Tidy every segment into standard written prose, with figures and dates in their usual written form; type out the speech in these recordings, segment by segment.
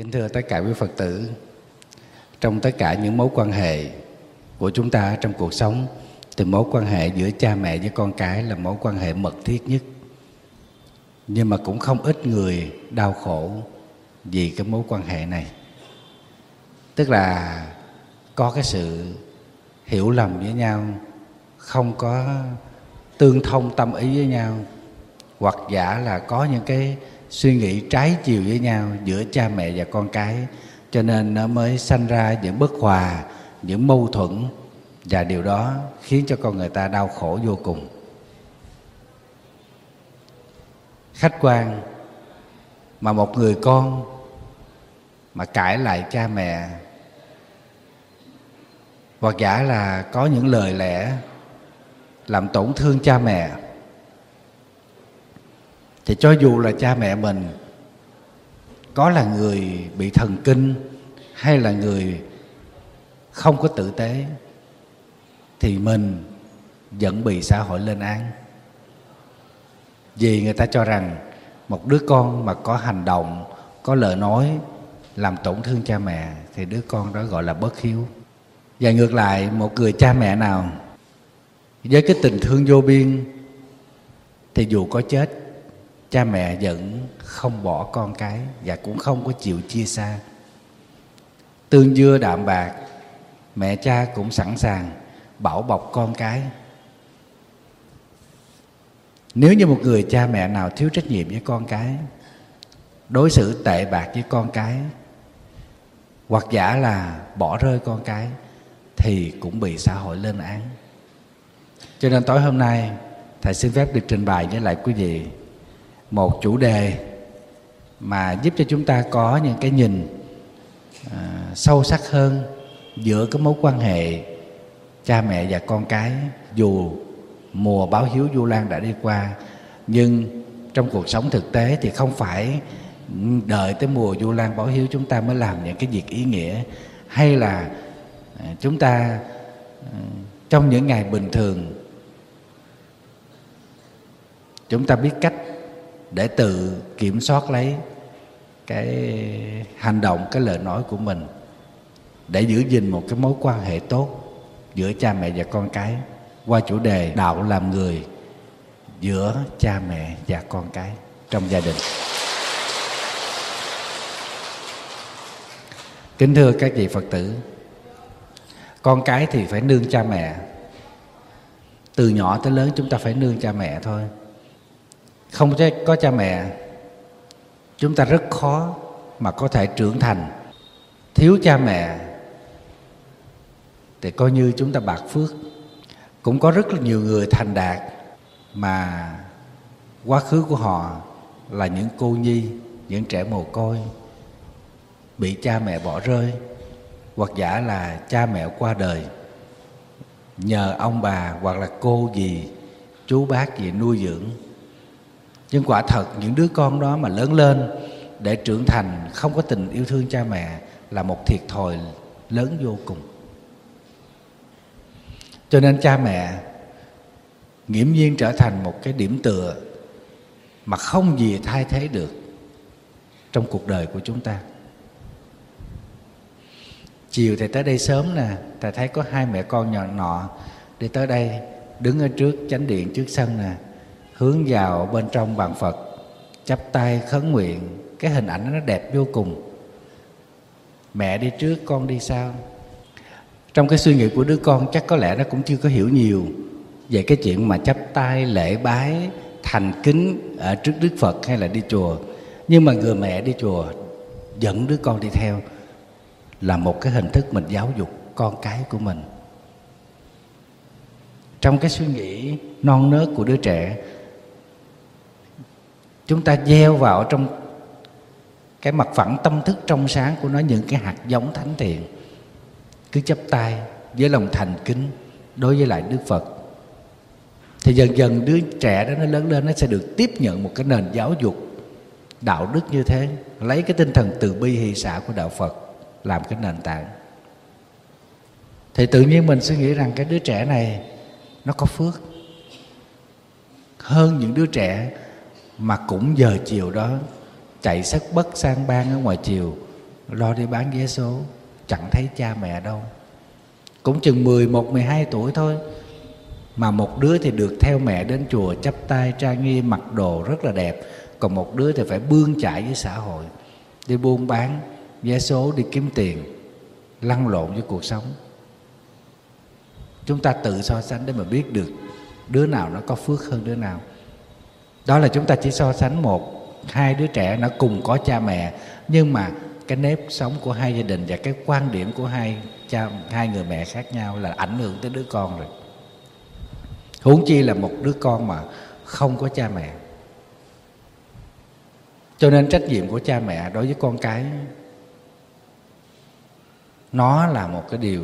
Kính thưa tất cả quý Phật tử, trong tất cả những mối quan hệ của chúng ta trong cuộc sống, thì mối quan hệ giữa cha mẹ với con cái là mối quan hệ mật thiết nhất. Nhưng mà cũng không ít người đau khổ vì cái mối quan hệ này. Tức là có cái sự hiểu lầm với nhau, không có tương thông tâm ý với nhau, hoặc giả là có những cái suy nghĩ trái chiều với nhau giữa cha mẹ và con cái, cho nên nó mới sanh ra những bất hòa, những mâu thuẫn, và điều đó khiến cho con người ta đau khổ vô cùng. Khách quan mà một người con mà cãi lại cha mẹ, hoặc giả là có những lời lẽ làm tổn thương cha mẹ, thì cho dù là cha mẹ mình có là người bị thần kinh hay là người không có tử tế, thì mình vẫn bị xã hội lên án. Vì người ta cho rằng một đứa con mà có hành động, có lời nói làm tổn thương cha mẹ thì đứa con đó gọi là bất hiếu. Và ngược lại, một người cha mẹ nào với cái tình thương vô biên thì dù có chết, cha mẹ vẫn không bỏ con cái và cũng không có chịu chia xa. Tương dưa đạm bạc, mẹ cha cũng sẵn sàng bảo bọc con cái. Nếu như một người cha mẹ nào thiếu trách nhiệm với con cái, đối xử tệ bạc với con cái, hoặc giả là bỏ rơi con cái, thì cũng bị xã hội lên án. Cho nên tối hôm nay thầy xin phép được trình bày với lại quý vị một chủ đề mà giúp cho chúng ta có những cái nhìn sâu sắc hơn giữa cái mối quan hệ cha mẹ và con cái. Dù mùa báo hiếu Vu Lan đã đi qua, nhưng trong cuộc sống thực tế thì không phải đợi tới mùa Vu Lan báo hiếu chúng ta mới làm những cái việc ý nghĩa, hay là chúng ta trong những ngày bình thường chúng ta biết cách để tự kiểm soát lấy cái hành động, cái lời nói của mình, để giữ gìn một cái mối quan hệ tốt giữa cha mẹ và con cái, qua chủ đề đạo làm người giữa cha mẹ và con cái trong gia đình. Kính thưa các vị Phật tử, con cái thì phải nương cha mẹ. Từ nhỏ tới lớn chúng ta phải nương cha mẹ thôi. Không có cha mẹ, chúng ta rất khó mà có thể trưởng thành. Thiếu cha mẹ thì coi như chúng ta bạc phước. Cũng có rất là nhiều người thành đạt mà quá khứ của họ là những cô nhi, những trẻ mồ côi, bị cha mẹ bỏ rơi, hoặc giả là cha mẹ qua đời, nhờ ông bà hoặc là cô dì, chú bác gì nuôi dưỡng. Nhưng quả thật những đứa con đó mà lớn lên để trưởng thành không có tình yêu thương cha mẹ là một thiệt thòi lớn vô cùng. Cho nên cha mẹ nghiễm nhiên trở thành một cái điểm tựa mà không gì thay thế được trong cuộc đời của chúng ta. Chiều thầy tới đây sớm nè, thầy thấy có hai mẹ con nhỏ nọ đi tới đây, đứng ở trước chánh điện, trước sân nè, hướng vào bên trong bàn Phật, chắp tay khấn nguyện. Cái hình ảnh nó đẹp vô cùng. Mẹ đi trước, con đi sau. Trong cái suy nghĩ của đứa con chắc có lẽ nó cũng chưa có hiểu nhiều về cái chuyện mà chắp tay lễ bái thành kính ở trước Đức Phật hay là đi chùa. Nhưng mà người mẹ đi chùa dẫn đứa con đi theo là một cái hình thức mình giáo dục con cái của mình. Trong cái suy nghĩ non nớt của đứa trẻ, chúng ta gieo vào trong cái mặt phẳng tâm thức trong sáng của nó những cái hạt giống thánh thiện. Cứ chắp tay với lòng thành kính đối với lại Đức Phật, thì dần dần đứa trẻ đó nó lớn lên, nó sẽ được tiếp nhận một cái nền giáo dục đạo đức như thế, lấy cái tinh thần từ bi hỷ xả của đạo Phật làm cái nền tảng. Thì tự nhiên mình suy nghĩ rằng cái đứa trẻ này nó có phước hơn những đứa trẻ mà cũng giờ chiều đó chạy sất bất sang ban ở ngoài chiều, lo đi bán vé số, chẳng thấy cha mẹ đâu. Cũng chừng 11, 12 tuổi thôi, mà một đứa thì được theo mẹ đến chùa chắp tay trang nghiêm, mặc đồ rất là đẹp, còn một đứa thì phải bươn chải với xã hội, đi buôn bán vé số, đi kiếm tiền, lăn lộn với cuộc sống. Chúng ta tự so sánh để mà biết được đứa nào nó có phước hơn đứa nào. Đó là chúng ta chỉ so sánh một, hai đứa trẻ nó cùng có cha mẹ, nhưng mà cái nếp sống của hai gia đình và cái quan điểm của hai người mẹ khác nhau là ảnh hưởng tới đứa con rồi. Huống chi là một đứa con mà không có cha mẹ. Cho nên trách nhiệm của cha mẹ đối với con cái, nó là một cái điều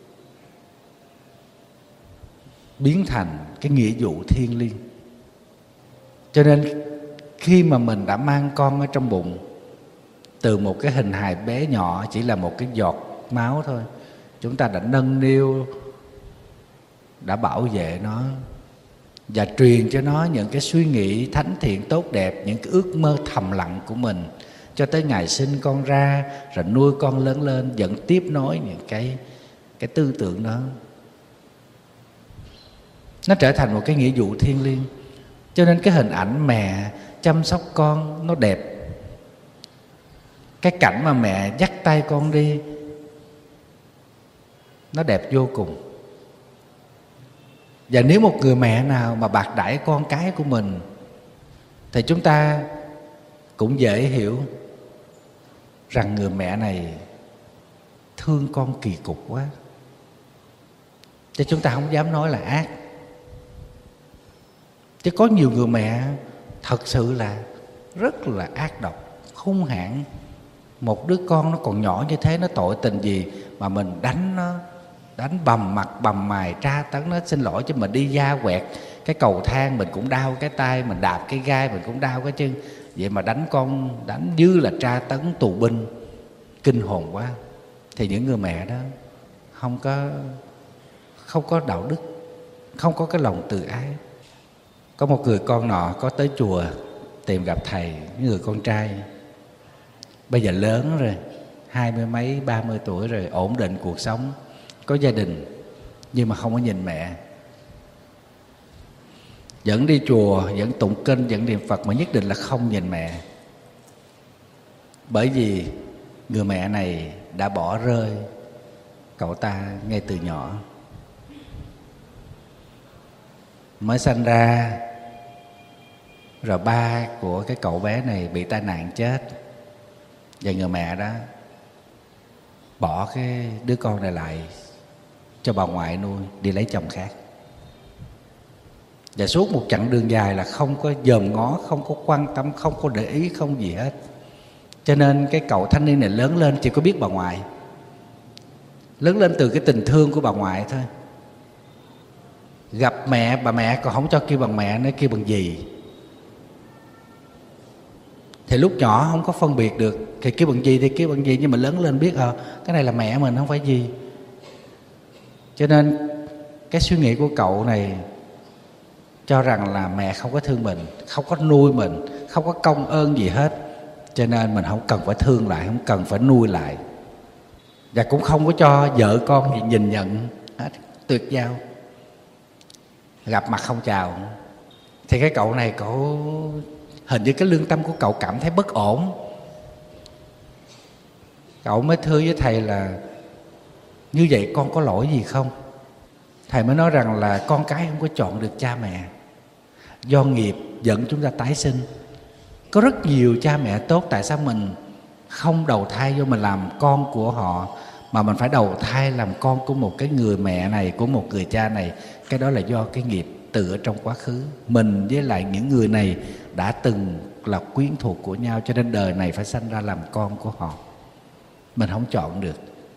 biến thành cái nghĩa vụ thiêng liêng. Cho nên khi mà mình đã mang con ở trong bụng, từ một cái hình hài bé nhỏ, chỉ là một cái giọt máu thôi, chúng ta đã nâng niu, đã bảo vệ nó và truyền cho nó những cái suy nghĩ thánh thiện tốt đẹp, những cái ước mơ thầm lặng của mình, cho tới ngày sinh con ra, rồi nuôi con lớn lên, vẫn tiếp nối những cái tư tưởng đó. Nó trở thành một cái nghĩa vụ thiêng liêng. Cho nên cái hình ảnh mẹ chăm sóc con nó đẹp. Cái cảnh mà mẹ dắt tay con đi, nó đẹp vô cùng. Và nếu một người mẹ nào mà bạc đãi con cái của mình, thì chúng ta cũng dễ hiểu rằng người mẹ này thương con kỳ cục quá. Chứ chúng ta không dám nói là ác. Chứ có nhiều người mẹ thật sự là rất là ác độc, hung hãn. Một đứa con nó còn nhỏ như thế, nó tội tình gì mà mình đánh nó, đánh bầm mặt bầm mày, tra tấn nó. Xin lỗi chứ mình đi da quẹt cái cầu thang mình cũng đau cái tay, mình đạp cái gai mình cũng đau cái chân. Vậy mà đánh con, đánh như là tra tấn tù binh, kinh hồn quá. Thì những người mẹ đó không có đạo đức, không có cái lòng từ ái. Có một người con nọ có tới chùa tìm gặp thầy, người con trai bây giờ lớn rồi, 20 mấy 30 tuổi rồi, ổn định cuộc sống, có gia đình, nhưng mà không có nhìn mẹ. Vẫn đi chùa, vẫn tụng kinh, vẫn niệm Phật, mà nhất định là không nhìn mẹ. Bởi vì người mẹ này đã bỏ rơi cậu ta ngay từ nhỏ. Mới sanh ra rồi ba của cái cậu bé này bị tai nạn chết, và người mẹ đó bỏ cái đứa con này lại cho bà ngoại nuôi, đi lấy chồng khác. Và suốt một chặng đường dài là không có dòm ngó, không có quan tâm, không có để ý, không gì hết. Cho nên cái cậu thanh niên này lớn lên chỉ có biết bà ngoại, lớn lên từ cái tình thương của bà ngoại thôi. Gặp mẹ, bà mẹ còn không cho kêu bằng mẹ, nó kêu bằng dì. Thì lúc nhỏ không có phân biệt được, thì kêu bằng dì thì kêu bằng dì, nhưng mà lớn lên biết cái này là mẹ mình, không phải dì. Cho nên cái suy nghĩ của cậu này cho rằng là mẹ không có thương mình, không có nuôi mình, không có công ơn gì hết, cho nên mình không cần phải thương lại, không cần phải nuôi lại, và cũng không có cho vợ con gì nhìn nhận hết, tuyệt giao, gặp mặt không chào. Thì cái cậu này, cậu hình như cái lương tâm của cậu cảm thấy bất ổn. Cậu mới thưa với thầy là như vậy con có lỗi gì không? Thầy mới nói rằng là con cái không có chọn được cha mẹ, do nghiệp dẫn chúng ta tái sinh. Có rất nhiều cha mẹ tốt, tại sao mình không đầu thai vô mình làm con của họ, mà mình phải đầu thai làm con của một cái người mẹ này, của một người cha này? Cái đó là do cái nghiệp từ ở trong quá khứ. Mình với lại những người này đã từng là quyến thuộc của nhau, cho nên đời này phải sanh ra làm con của họ. Mình không chọn được.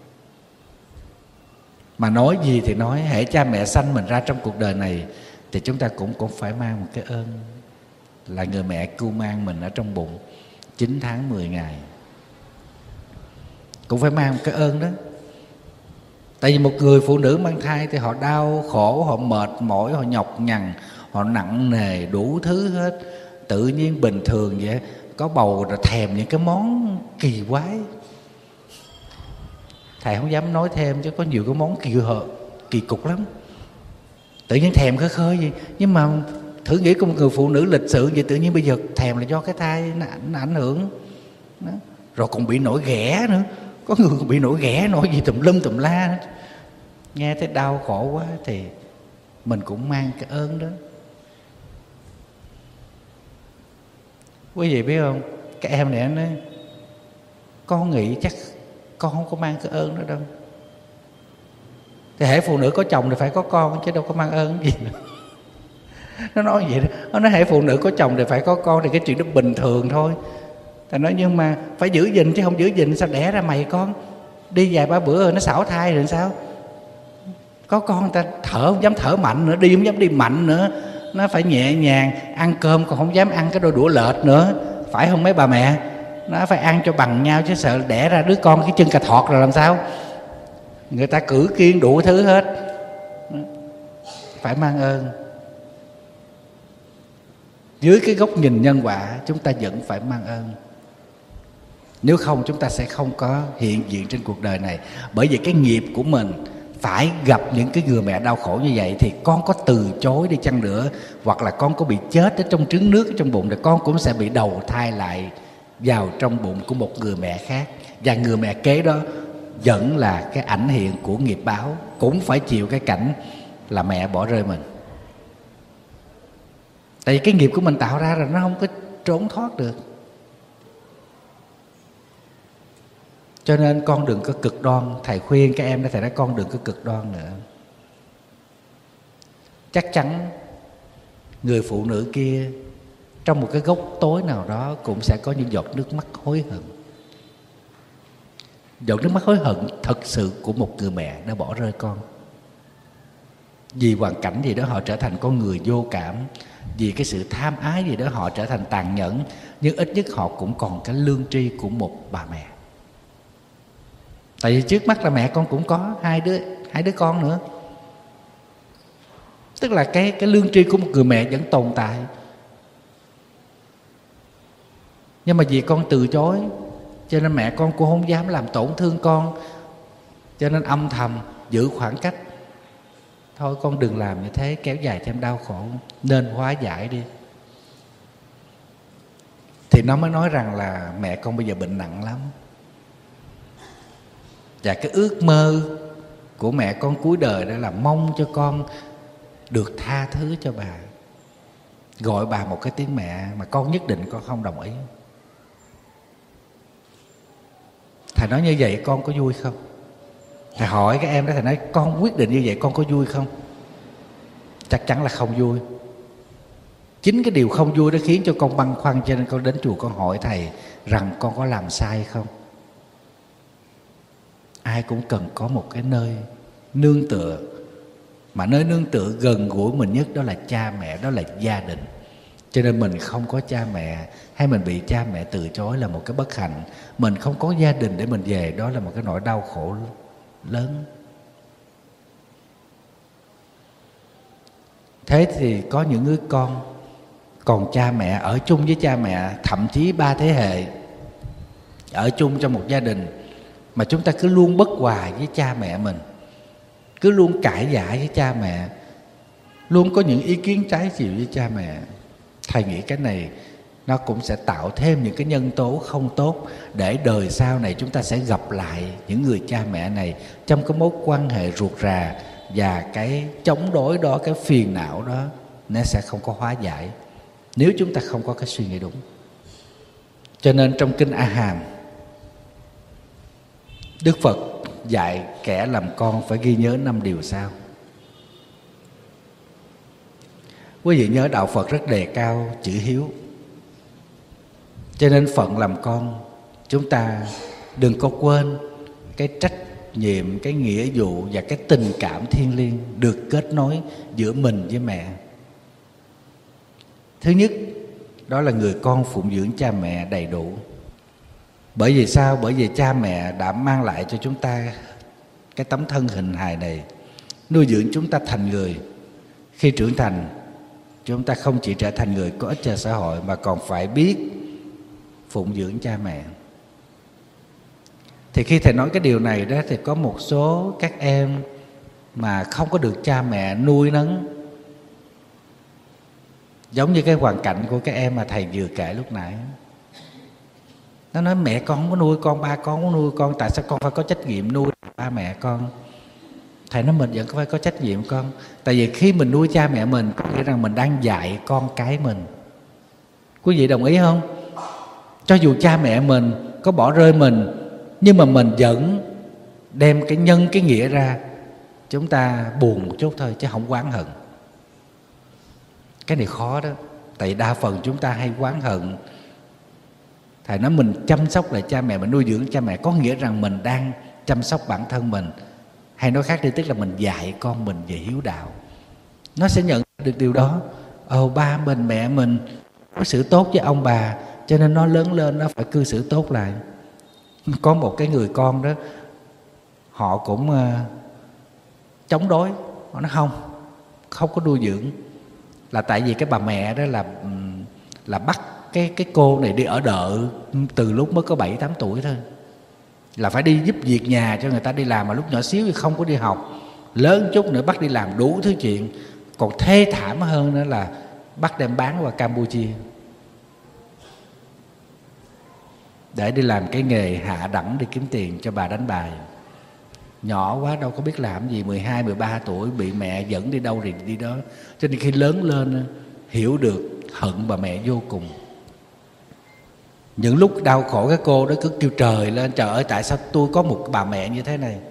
Mà nói gì thì nói, hễ cha mẹ sanh mình ra trong cuộc đời này thì chúng ta cũng phải mang một cái ơn, là người mẹ cưu mang mình ở trong bụng 9 tháng 10 ngày. Cũng phải mang một cái ơn đó. Tại vì một người phụ nữ mang thai thì họ đau khổ, họ mệt mỏi, họ nhọc nhằn, họ nặng nề đủ thứ hết. Tự nhiên bình thường vậy, có bầu rồi thèm những cái món kỳ quái. thầy không dám nói thêm chứ có nhiều cái món kỳ cục lắm. Tự nhiên thèm khơi khơi gì. Nhưng mà thử nghĩ có một người phụ nữ lịch sự vậy, tự nhiên bây giờ thèm là do cái thai nó ảnh hưởng đó. Rồi còn bị nổi ghẻ nữa. Có người còn bị nổi ghẻ, nổi gì tùm lum tùm la nữa. Nghe thấy đau khổ quá thì mình cũng mang cái ơn đó. Quý vị biết không, cái em này nói con nghĩ chắc con không có mang cái ơn đó đâu. Thì hễ phụ nữ có chồng thì phải có con chứ đâu có mang ơn gì nữa. Nó nói vậy đó. Nó nói hễ phụ nữ có chồng thì phải có con, thì cái chuyện đó bình thường thôi. Thầy nói nhưng mà phải giữ gìn chứ không giữ gìn sao đẻ ra mày con. Đi vài ba bữa rồi nó xảo thai rồi sao. Có con người ta thở không dám thở mạnh nữa, đi không dám đi mạnh nữa. Nó phải nhẹ nhàng, ăn cơm còn không dám ăn cái đôi đũa lệch nữa. Phải không mấy bà mẹ? Nó phải ăn cho bằng nhau chứ sợ đẻ ra đứa con cái chân cà thọt rồi làm sao. Người ta cử kiêng đủ thứ hết. Phải mang ơn. Dưới cái góc nhìn nhân quả chúng ta vẫn phải mang ơn. Nếu không chúng ta sẽ không có hiện diện trên cuộc đời này. Bởi vì cái nghiệp của mình phải gặp những cái người mẹ đau khổ như vậy, thì con có từ chối đi chăng nữa, hoặc là con có bị chết ở trong trứng nước ở trong bụng, thì con cũng sẽ bị đầu thai lại vào trong bụng của một người mẹ khác. Và người mẹ kế đó vẫn là cái ảnh hiện của nghiệp báo, cũng phải chịu cái cảnh là mẹ bỏ rơi mình. Tại vì cái nghiệp của mình tạo ra rồi, nó không có trốn thoát được. Cho nên con đừng có cực đoan. Thầy khuyên các em đó, thầy nói con đừng có cực đoan nữa. Chắc chắn người phụ nữ kia trong một cái góc tối nào đó cũng sẽ có những giọt nước mắt hối hận. Giọt nước mắt hối hận thật sự của một người mẹ đã bỏ rơi con. Vì hoàn cảnh gì đó họ trở thành con người vô cảm, vì cái sự tham ái gì đó họ trở thành tàn nhẫn. Nhưng ít nhất họ cũng còn cái lương tri của một bà mẹ. Tại vì trước mắt là mẹ con cũng có hai đứa con nữa. Tức là cái lương tri của một người mẹ vẫn tồn tại. Nhưng mà vì con từ chối, cho nên mẹ con cũng không dám làm tổn thương con, cho nên âm thầm giữ khoảng cách. Thôi con đừng làm như thế, kéo dài thêm đau khổ, nên hóa giải đi. Thì nó mới nói rằng là mẹ con bây giờ bệnh nặng lắm. Và cái ước mơ của mẹ con cuối đời đó là mong cho con được tha thứ cho bà, gọi bà một cái tiếng mẹ, mà con nhất định con không đồng ý. Thầy nói như vậy con có vui không? Thầy hỏi các em đó, thầy nói con quyết định như vậy con có vui không? Chắc chắn là không vui. Chính cái điều không vui đó khiến cho con băn khoăn, cho nên con đến chùa con hỏi thầy rằng con có làm sai không? Ai cũng cần có một cái nơi nương tựa, mà nơi nương tựa gần gũi mình nhất đó là cha mẹ, đó là gia đình. Cho nên mình không có cha mẹ, hay mình bị cha mẹ từ chối là một cái bất hạnh. Mình không có gia đình để mình về, đó là một cái nỗi đau khổ lớn. Thế thì có những người con còn cha mẹ, ở chung với cha mẹ, thậm chí 3 thế hệ ở chung trong một gia đình, mà chúng ta cứ luôn bất hòa với cha mẹ mình, cứ luôn cãi vã với cha mẹ, luôn có những ý kiến trái chiều với cha mẹ. Thầy nghĩ cái này nó cũng sẽ tạo thêm những cái nhân tố không tốt, để đời sau này chúng ta sẽ gặp lại những người cha mẹ này trong cái mối quan hệ ruột rà, và cái chống đối đó, cái phiền não đó nó sẽ không có hóa giải nếu chúng ta không có cái suy nghĩ đúng. Cho nên trong kinh A Hàm, Đức Phật dạy kẻ làm con phải ghi nhớ 5 điều sau. Quý vị nhớ đạo Phật rất đề cao chữ hiếu, cho nên phận làm con chúng ta đừng có quên cái trách nhiệm, cái nghĩa vụ và cái tình cảm thiêng liêng được kết nối giữa mình với mẹ. Thứ nhất, đó là người con phụng dưỡng cha mẹ đầy đủ. Bởi vì sao? Bởi vì cha mẹ đã mang lại cho chúng ta cái tấm thân hình hài này, nuôi dưỡng chúng ta thành người. Khi trưởng thành, chúng ta không chỉ trở thành người có ích cho xã hội, mà còn phải biết phụng dưỡng cha mẹ. Thì khi thầy nói cái điều này đó, thì có một số các em mà không có được cha mẹ nuôi nấng, giống như cái hoàn cảnh của các em mà thầy vừa kể lúc nãy. Nó nói mẹ con không có nuôi con, ba con không có nuôi con, tại sao con phải có trách nhiệm nuôi ba mẹ con? Thầy nói mình vẫn phải có trách nhiệm con. Tại vì khi mình nuôi cha mẹ mình, có nghĩa rằng mình đang dạy con cái mình. Quý vị đồng ý không? Cho dù cha mẹ mình có bỏ rơi mình, nhưng mà mình vẫn đem cái nhân cái nghĩa ra. Chúng ta buồn một chút thôi chứ không oán hận. Cái này khó đó. Tại đa phần chúng ta hay oán hận. Thầy nói mình chăm sóc lại cha mẹ, mình nuôi dưỡng cha mẹ, có nghĩa rằng mình đang chăm sóc bản thân mình. Hay nói khác đi, tức là mình dạy con mình về hiếu đạo. Nó sẽ nhận được điều đó. Ba mình, mẹ mình có xử tốt với ông bà, cho nên nó lớn lên nó phải cư xử tốt lại. Có một cái người con đó, họ cũng chống đối. Họ nói không có nuôi dưỡng. Là tại vì cái bà mẹ đó là bắt cái cô này đi ở đợ từ lúc mới có 7-8 tuổi thôi. Là phải đi giúp việc nhà cho người ta đi làm, mà lúc nhỏ xíu thì không có đi học. Lớn chút nữa bắt đi làm đủ thứ chuyện. Còn thê thảm hơn nữa là bắt đem bán qua Campuchia để đi làm cái nghề hạ đẳng để kiếm tiền cho bà đánh bài. Nhỏ quá đâu có biết làm gì, 12-13 tuổi bị mẹ dẫn đi đâu thì đi đó. Cho nên khi lớn lên hiểu được, hận bà mẹ vô cùng. Những lúc đau khổ cái cô đó cứ kêu trời lên, trời ơi tại sao tôi có một bà mẹ như thế này.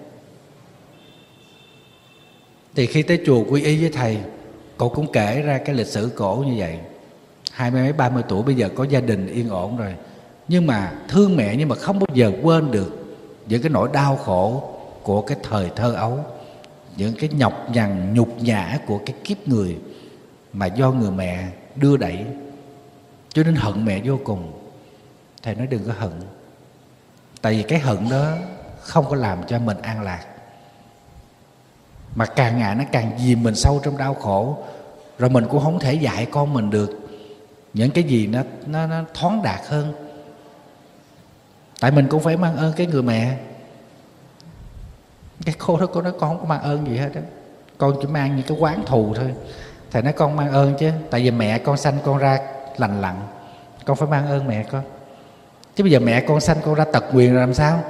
Thì khi tới chùa quy y với thầy, cô cũng kể ra cái lịch sử cổ như vậy. 20 mấy 30 tuổi bây giờ có gia đình yên ổn rồi, nhưng mà thương mẹ, nhưng mà không bao giờ quên được những cái nỗi đau khổ của cái thời thơ ấu, những cái nhọc nhằn nhục nhã của cái kiếp người mà do người mẹ đưa đẩy. Cho nên hận mẹ vô cùng. Thầy nói đừng có hận. Tại vì cái hận đó không có làm cho mình an lạc, mà càng ngày nó càng dìm mình sâu trong đau khổ. Rồi mình cũng không thể dạy con mình được những cái gì nó thoáng đạt hơn. Tại mình cũng phải mang ơn cái người mẹ. Cái cô đó, cô nói con không có mang ơn gì hết đó, con chỉ mang những cái oán thù thôi. Thầy nói con mang ơn chứ, tại vì mẹ con sanh con ra lành lặn, con phải mang ơn mẹ con. Chứ bây giờ mẹ con sanh con ra tật nguyền rồi làm sao?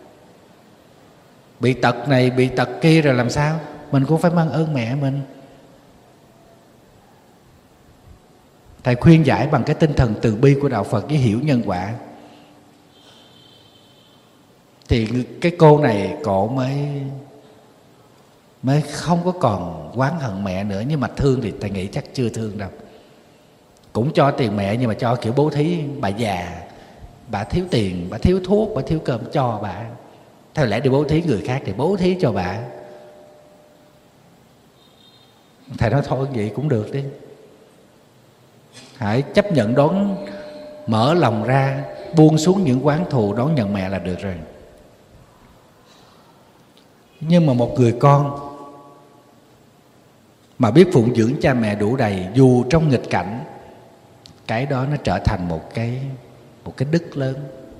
Bị tật này, bị tật kia rồi làm sao? Mình cũng phải mang ơn mẹ mình. Thầy khuyên giải bằng cái tinh thần từ bi của Đạo Phật với hiểu nhân quả. Thì cái cô này cổ mới không có còn oán hận mẹ nữa. Nhưng mà thương thì thầy nghĩ chắc chưa thương đâu. Cũng cho tiền mẹ, nhưng mà cho kiểu bố thí. Bà già, bà thiếu tiền, bà thiếu thuốc, bà thiếu cơm, cho bà. Theo lẽ đi bố thí người khác thì bố thí cho bà. Thầy nói thôi vậy cũng được đi. Hãy chấp nhận đón, mở lòng ra, buông xuống những oán thù, đón nhận mẹ là được rồi. Nhưng mà một người con mà biết phụng dưỡng cha mẹ đủ đầy, dù trong nghịch cảnh, cái đó nó trở thành một cái đức lớn.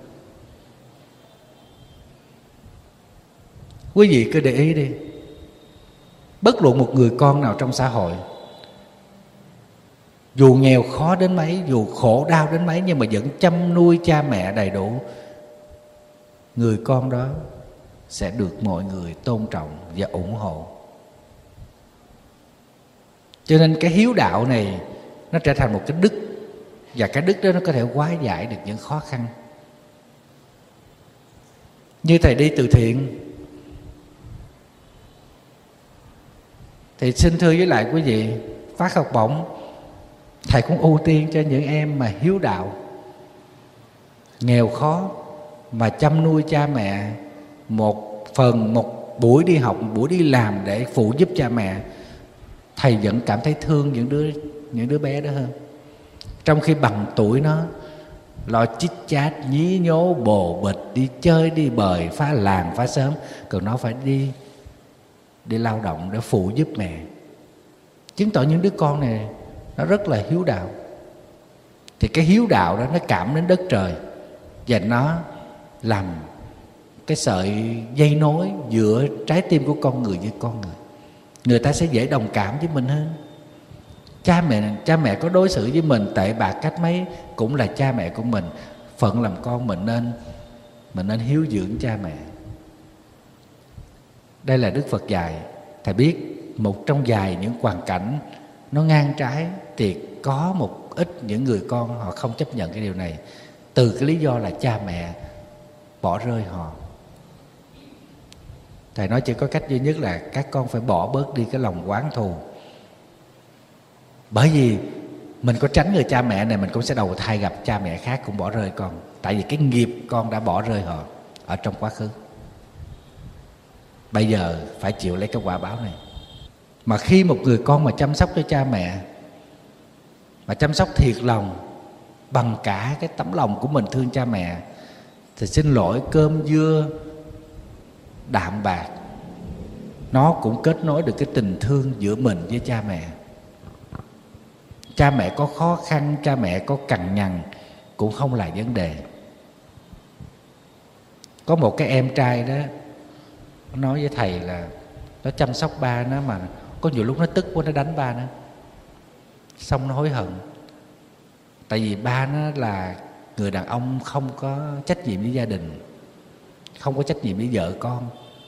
Quý vị cứ để ý đi, bất luận một người con nào trong xã hội, dù nghèo khó đến mấy, dù khổ đau đến mấy, nhưng mà vẫn chăm nuôi cha mẹ đầy đủ, người con đó sẽ được mọi người tôn trọng và ủng hộ. Cho nên cái hiếu đạo này nó trở thành một cái đức, và cái đức đó nó có thể hóa giải được những khó khăn. Như thầy đi từ thiện thì xin thưa với lại quý vị, phát học bổng thầy cũng ưu tiên cho những em mà hiếu đạo, nghèo khó mà chăm nuôi cha mẹ, một buổi đi học, một buổi đi làm để phụ giúp cha mẹ. Thầy vẫn cảm thấy thương những đứa bé đó hơn. Trong khi bằng tuổi nó lo chít chát, nhí nhố, bồ bịch, đi chơi, đi bời, phá làng, phá xóm, còn nó phải đi lao động để phụ giúp mẹ. Chứng tỏ những đứa con này nó rất là hiếu đạo. Thì cái hiếu đạo đó nó cảm đến đất trời, và nó làm cái sợi dây nối giữa trái tim của con người với con người. Người ta sẽ dễ đồng cảm với mình hơn. Cha mẹ có đối xử với mình tệ bạc cách mấy cũng là cha mẹ của mình. Phận làm con mình nên hiếu dưỡng cha mẹ. Đây là Đức Phật dạy. Thầy biết một trong vài những hoàn cảnh nó ngang trái thì có một ít những người con họ không chấp nhận cái điều này, từ cái lý do là cha mẹ bỏ rơi họ. Thầy nói chỉ có cách duy nhất là các con phải bỏ bớt đi cái lòng oán thù. Bởi vì mình có tránh người cha mẹ này, mình cũng sẽ đầu thai gặp cha mẹ khác cũng bỏ rơi con. Tại vì cái nghiệp con đã bỏ rơi họ ở trong quá khứ. Bây giờ phải chịu lấy cái quả báo này. Mà khi một người con mà chăm sóc cho cha mẹ, mà chăm sóc thiệt lòng, bằng cả cái tấm lòng của mình thương cha mẹ, thì xin lỗi, cơm dưa đạm bạc nó cũng kết nối được cái tình thương giữa mình với cha mẹ. Cha mẹ có khó khăn, cha mẹ có cằn nhằn cũng không là vấn đề. Có một cái em trai đó, nó nói với thầy là nó chăm sóc ba nó, mà có nhiều lúc nó tức quá nó đánh ba nó. Xong nó hối hận. Tại vì ba nó là người đàn ông không có trách nhiệm với gia đình, không có trách nhiệm với vợ con.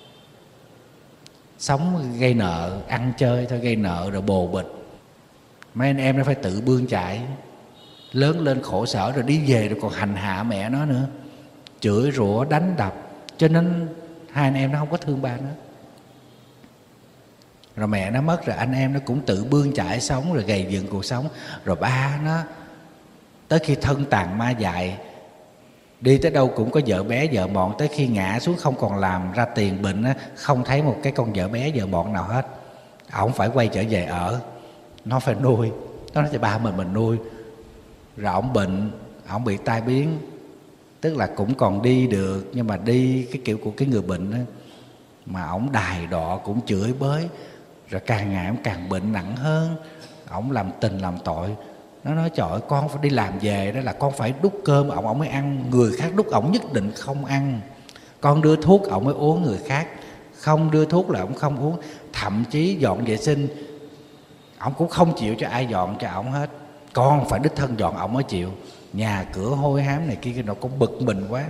Sống gây nợ, ăn chơi thôi, gây nợ rồi bồ bịch. Mấy anh em nó phải tự bươn chải, lớn lên khổ sở rồi đi về rồi còn hành hạ mẹ nó nữa, chửi rủa đánh đập. Cho nên hai anh em nó không có thương ba nó. Rồi mẹ nó mất rồi anh em nó cũng tự bươn chải sống rồi gầy dựng cuộc sống. Rồi ba nó tới khi thân tàn ma dại, đi tới đâu cũng có vợ bé vợ mọn, tới khi ngã xuống không còn làm ra tiền bệnh á, không thấy một cái con vợ bé vợ mọn nào hết. Ổng phải quay trở về ở, nó phải nuôi. Nó nói cho ba mình nuôi. Rồi ổng bệnh, ổng bị tai biến, tức là cũng còn đi được nhưng mà đi cái kiểu của cái người bệnh đó. Mà ổng đài đọ cũng chửi bới, rồi càng ngày ổng càng bệnh nặng hơn. Ổng làm tình làm tội. Nó nói trời ơi, con phải đi làm về đó là con phải đút cơm ổng mới ăn, người khác đút ổng nhất định không ăn. Con đưa thuốc ổng mới uống, người khác không đưa thuốc là ổng không uống. Thậm chí dọn vệ sinh ổng cũng không chịu cho ai dọn cho ổng hết, con phải đích thân dọn ổng mới chịu. Nhà cửa hôi hám này kia nó cũng bực mình quá.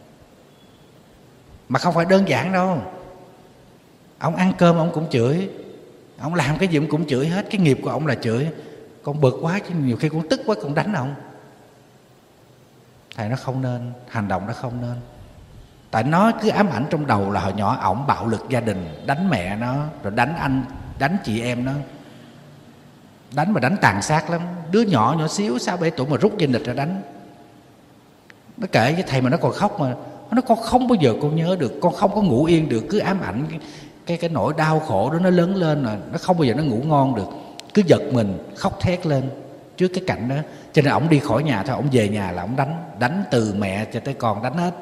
Mà không phải đơn giản đâu. Ổng ăn cơm ổng cũng chửi, ổng làm cái gì ổng cũng chửi hết. Cái nghiệp của ổng là chửi. Con bực quá chứ nhiều khi con tức quá con đánh ổng. Thầy nó không nên, hành động nó không nên. Tại nó cứ ám ảnh trong đầu là hồi nhỏ ổng bạo lực gia đình, đánh mẹ nó, rồi đánh anh, đánh chị em nó. Đánh mà đánh tàn sát lắm. Đứa nhỏ xíu 6-7 tuổi mà rút dây nịch ra đánh. Nó kể với thầy mà nó còn khóc, mà nó con không bao giờ con nhớ được, con không có ngủ yên được, cứ ám ảnh cái nỗi đau khổ đó nó lớn lên rồi nó không bao giờ nó ngủ ngon được, cứ giật mình khóc thét lên trước cái cảnh đó. Cho nên ổng đi khỏi nhà thôi, ổng về nhà là ổng đánh từ mẹ cho tới con, đánh hết.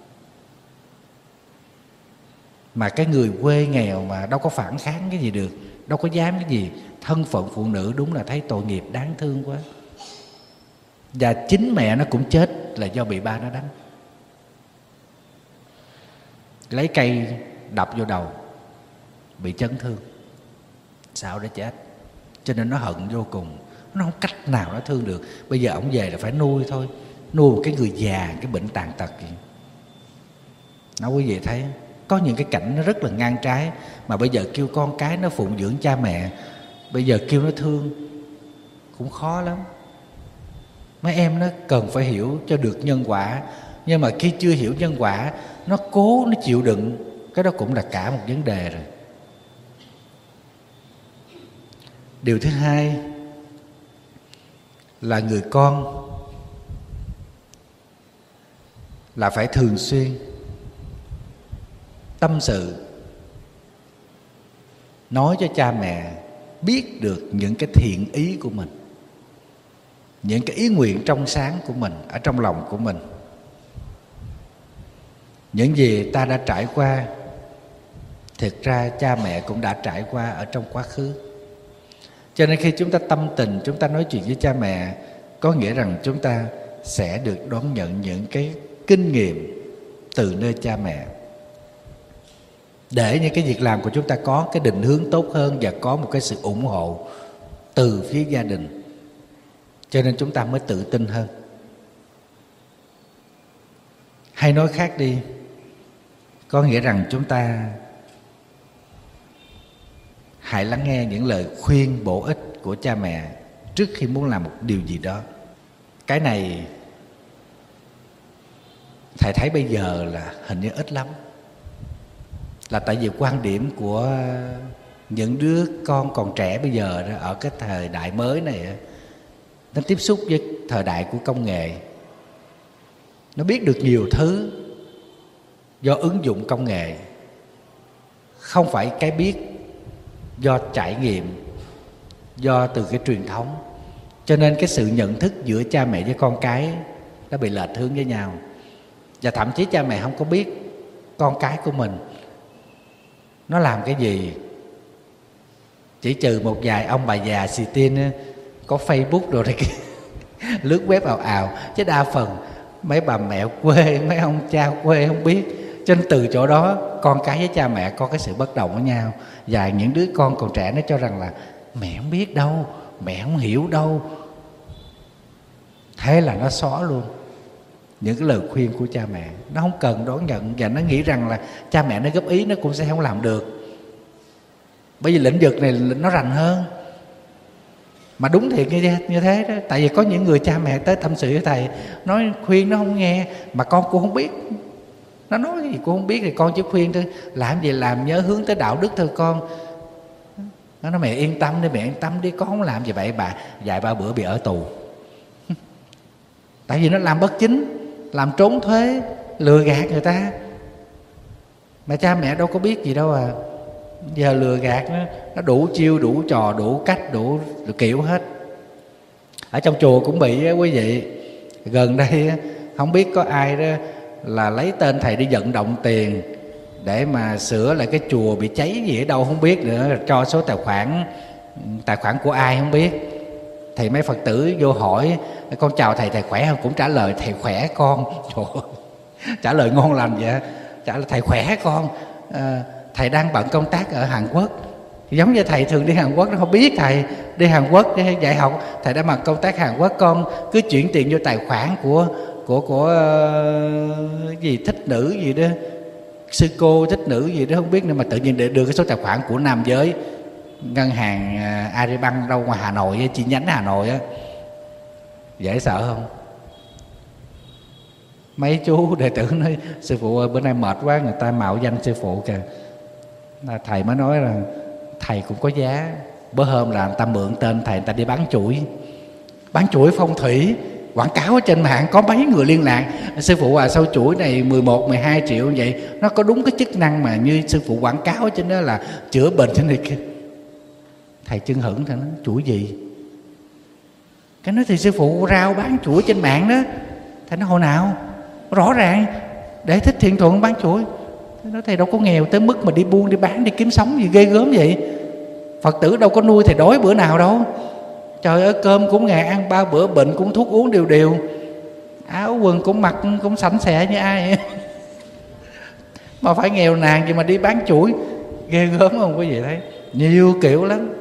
Mà cái người quê nghèo mà đâu có phản kháng cái gì được, đâu có dám cái gì. Thân phận phụ nữ đúng là thấy tội nghiệp đáng thương quá. Và chính mẹ nó cũng chết là do bị ba nó đánh. Lấy cây đập vô đầu, bị chấn thương, sao để chết. Cho nên nó hận vô cùng, nó không cách nào nó thương được. Bây giờ ổng về là phải nuôi thôi, nuôi một cái người già, cái bệnh tàn tật gì. Nói quý vị thấy có những cái cảnh nó rất là ngang trái. Mà bây giờ kêu con cái nó phụng dưỡng cha mẹ, bây giờ kêu nó thương cũng khó lắm. Mấy em nó cần phải hiểu cho được nhân quả. Nhưng mà khi chưa hiểu nhân quả, nó cố nó chịu đựng, cái đó cũng là cả một vấn đề rồi. Điều thứ hai là người con là phải thường xuyên tâm sự, nói cho cha mẹ biết được những cái thiện ý của mình, những cái ý nguyện trong sáng của mình ở trong lòng của mình. Những gì ta đã trải qua, thực ra cha mẹ cũng đã trải qua ở trong quá khứ. Cho nên khi chúng ta tâm tình, chúng ta nói chuyện với cha mẹ, có nghĩa rằng chúng ta sẽ được đón nhận những cái kinh nghiệm từ nơi cha mẹ. để những cái việc làm của chúng ta có cái định hướng tốt hơn và có một cái sự ủng hộ từ phía gia đình, cho nên chúng ta mới tự tin hơn. Hay nói khác đi, có nghĩa rằng chúng ta hãy lắng nghe những lời khuyên bổ ích của cha mẹ trước khi muốn làm một điều gì đó. Cái này thầy thấy bây giờ là hình như ít lắm, là tại vì quan điểm của những đứa con còn trẻ bây giờ đó, ở cái thời đại mới này, nó tiếp xúc với thời đại của công nghệ, nó biết được nhiều thứ do ứng dụng công nghệ, không phải cái biết do trải nghiệm, do từ cái truyền thống. Cho nên cái sự nhận thức giữa cha mẹ với con cái nó bị lệch hướng với nhau. Và thậm chí cha mẹ không có biết con cái của mình nó làm cái gì, chỉ trừ một vài ông bà già xì tin có Facebook rồi này kia lướt web ào ào, chứ đa phần mấy bà mẹ quê, mấy ông cha quê không biết. Cho nên từ chỗ đó con cái với cha mẹ có cái sự bất đồng với nhau. Và những đứa con còn trẻ nó cho rằng là mẹ không biết đâu, mẹ không hiểu đâu, thế là nó xóa luôn những cái lời khuyên của cha mẹ. Nó không cần đón nhận, và nó nghĩ rằng là cha mẹ nó góp ý nó cũng sẽ không làm được, bởi vì lĩnh vực này nó rành hơn. Mà đúng thiệt như thế đó. Tại vì có những người cha mẹ tới tâm sự với thầy, nói khuyên nó không nghe, mà con cũng không biết, nó nói gì cũng không biết, thì con chỉ khuyên thôi, làm gì làm nhớ hướng tới đạo đức thôi con. Nó nói mẹ yên tâm đi, mẹ yên tâm đi, con không làm gì vậy bà. Vài ba bữa bị ở tù tại vì nó làm bất chính, làm trốn thuế, lừa gạt người ta. Mà cha mẹ đâu có biết gì đâu à. Giờ lừa gạt nó đủ chiêu, đủ trò, đủ cách, đủ kiểu hết. Ở trong chùa cũng bị á quý vị. Gần đây không biết có ai đó là lấy tên thầy đi vận động tiền để mà sửa lại cái chùa bị cháy gì ở đâu không biết nữa, cho số tài khoản của ai không biết. Thì mấy Phật tử vô hỏi con chào thầy, thầy khỏe không? Cũng trả lời thầy khỏe con. Trời ơi, trả lời ngon lành vậy. Trả lời thầy khỏe con, thầy đang bận công tác ở Hàn Quốc. Giống như thầy thường đi Hàn Quốc, nó không biết thầy đi Hàn Quốc để dạy học, thầy đã bận công tác Hàn Quốc, con cứ chuyển tiền vô tài khoản của gì thích nữ gì đó, sư cô thích nữ gì đó không biết nữa, mà tự nhiên để đưa cái số tài khoản của nam giới ngân hàng Agribank đâu ngoài Hà Nội, chi nhánh Hà Nội á. Dễ sợ không? Mấy chú đệ tử nói sư phụ ơi, bữa nay mệt quá, người ta mạo danh sư phụ kìa. Thầy mới nói là thầy cũng có giá. Bữa hôm là người ta mượn tên thầy, người ta đi bán chuỗi phong thủy, quảng cáo ở trên mạng, có mấy người liên lạc. Sư phụ à, sao chuỗi này 11-12 triệu vậy? Nó có đúng cái chức năng mà như sư phụ quảng cáo ở trên đó là chữa bệnh trên này kia. Thầy chưng hửng, thầy nói chuỗi gì? Cái nói thì sư phụ rao bán chuỗi trên mạng đó. Thầy nói hồi nào? Rõ ràng để thích thiện thuận bán chuỗi. Thầy nói thầy đâu có nghèo tới mức mà đi buôn đi bán đi kiếm sống gì ghê gớm vậy. Phật tử đâu có nuôi thầy đói bữa nào đâu. Trời ơi, cơm cũng ngày ăn 3 bữa, bệnh cũng thuốc uống đều, áo quần cũng mặc cũng sạch sẽ như ai mà phải nghèo nàn gì mà đi bán chuỗi, ghê gớm không quý vị thấy? Nhiều kiểu lắm.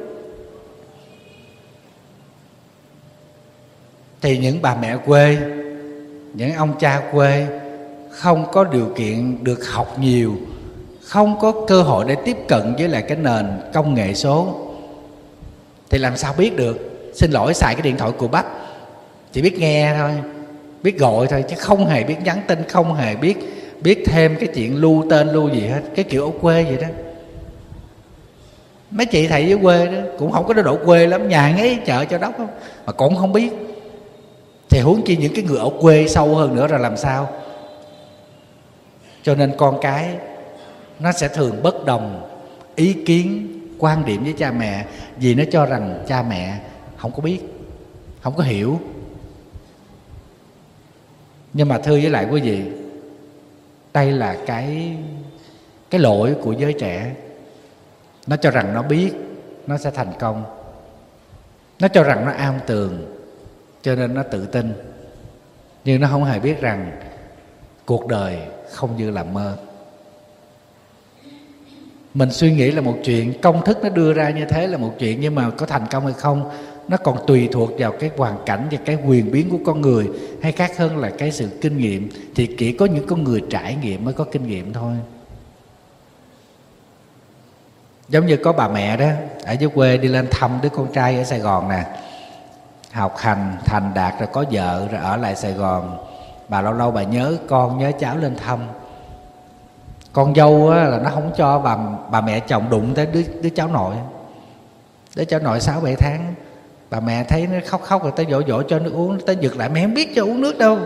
Thì những bà mẹ quê, những ông cha quê không có điều kiện được học nhiều, không có cơ hội để tiếp cận với lại cái nền công nghệ số, thì làm sao biết được? Xin lỗi, xài cái điện thoại của bắp, chỉ biết nghe thôi, biết gọi thôi, chứ không hề biết nhắn tin, không hề biết thêm cái chuyện lưu tên lưu gì hết. Cái kiểu ở quê vậy đó. Mấy chị thầy dưới quê đó cũng không có độ quê lắm, nhà ngay chợ cho đốc không, mà cũng không biết. Thì huống chi những cái người ở quê sâu hơn nữa rồi làm sao? Cho nên con cái nó sẽ thường bất đồng ý kiến, quan điểm với cha mẹ, vì nó cho rằng cha mẹ không có biết, không có hiểu. Nhưng mà thưa với lại quý vị, đây là cái lỗi của giới trẻ. Nó cho rằng nó biết nó sẽ thành công, nó cho rằng nó am tường, cho nên nó tự tin. Nhưng nó không hề biết rằng cuộc đời không như là mơ. Mình suy nghĩ là một chuyện, công thức nó đưa ra như thế là một chuyện, nhưng mà có thành công hay không nó còn tùy thuộc vào cái hoàn cảnh và cái quyền biến của con người, hay khác hơn là cái sự kinh nghiệm. Thì chỉ có những con người trải nghiệm mới có kinh nghiệm thôi. Giống như có bà mẹ đó ở dưới quê đi lên thăm đứa con trai ở Sài Gòn nè, học hành thành đạt rồi có vợ rồi ở lại Sài Gòn. Bà lâu lâu bà nhớ con nhớ cháu lên thăm. Con dâu á, là nó không cho bà mẹ chồng đụng tới đứa cháu nội. Đứa cháu nội 6-7 tháng. Bà mẹ thấy nó khóc rồi tới dỗ cho nước uống, tới giật lại, mẹ không biết cho uống nước đâu.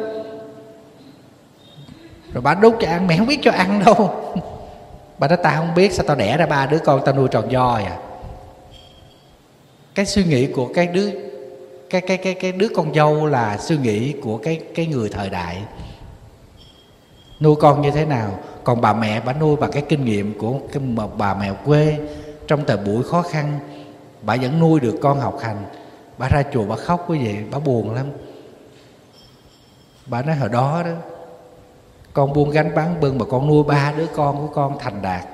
Rồi bà đút cho ăn, mẹ không biết cho ăn đâu. Bà nói tao không biết, sao tao đẻ ra 3 đứa con tao nuôi tròn voi à. Cái suy nghĩ của cái đứa con dâu là suy nghĩ của cái người thời đại. Nuôi con như thế nào. Còn bà mẹ bà nuôi bằng cái kinh nghiệm của bà mẹ quê. Trong thời buổi khó khăn bà vẫn nuôi được con học hành. Bà ra chùa bà khóc quý vị, bà buồn lắm. Bà nói hồi đó đó, con buông gánh bán bưng mà con nuôi 3 đứa con của con thành đạt.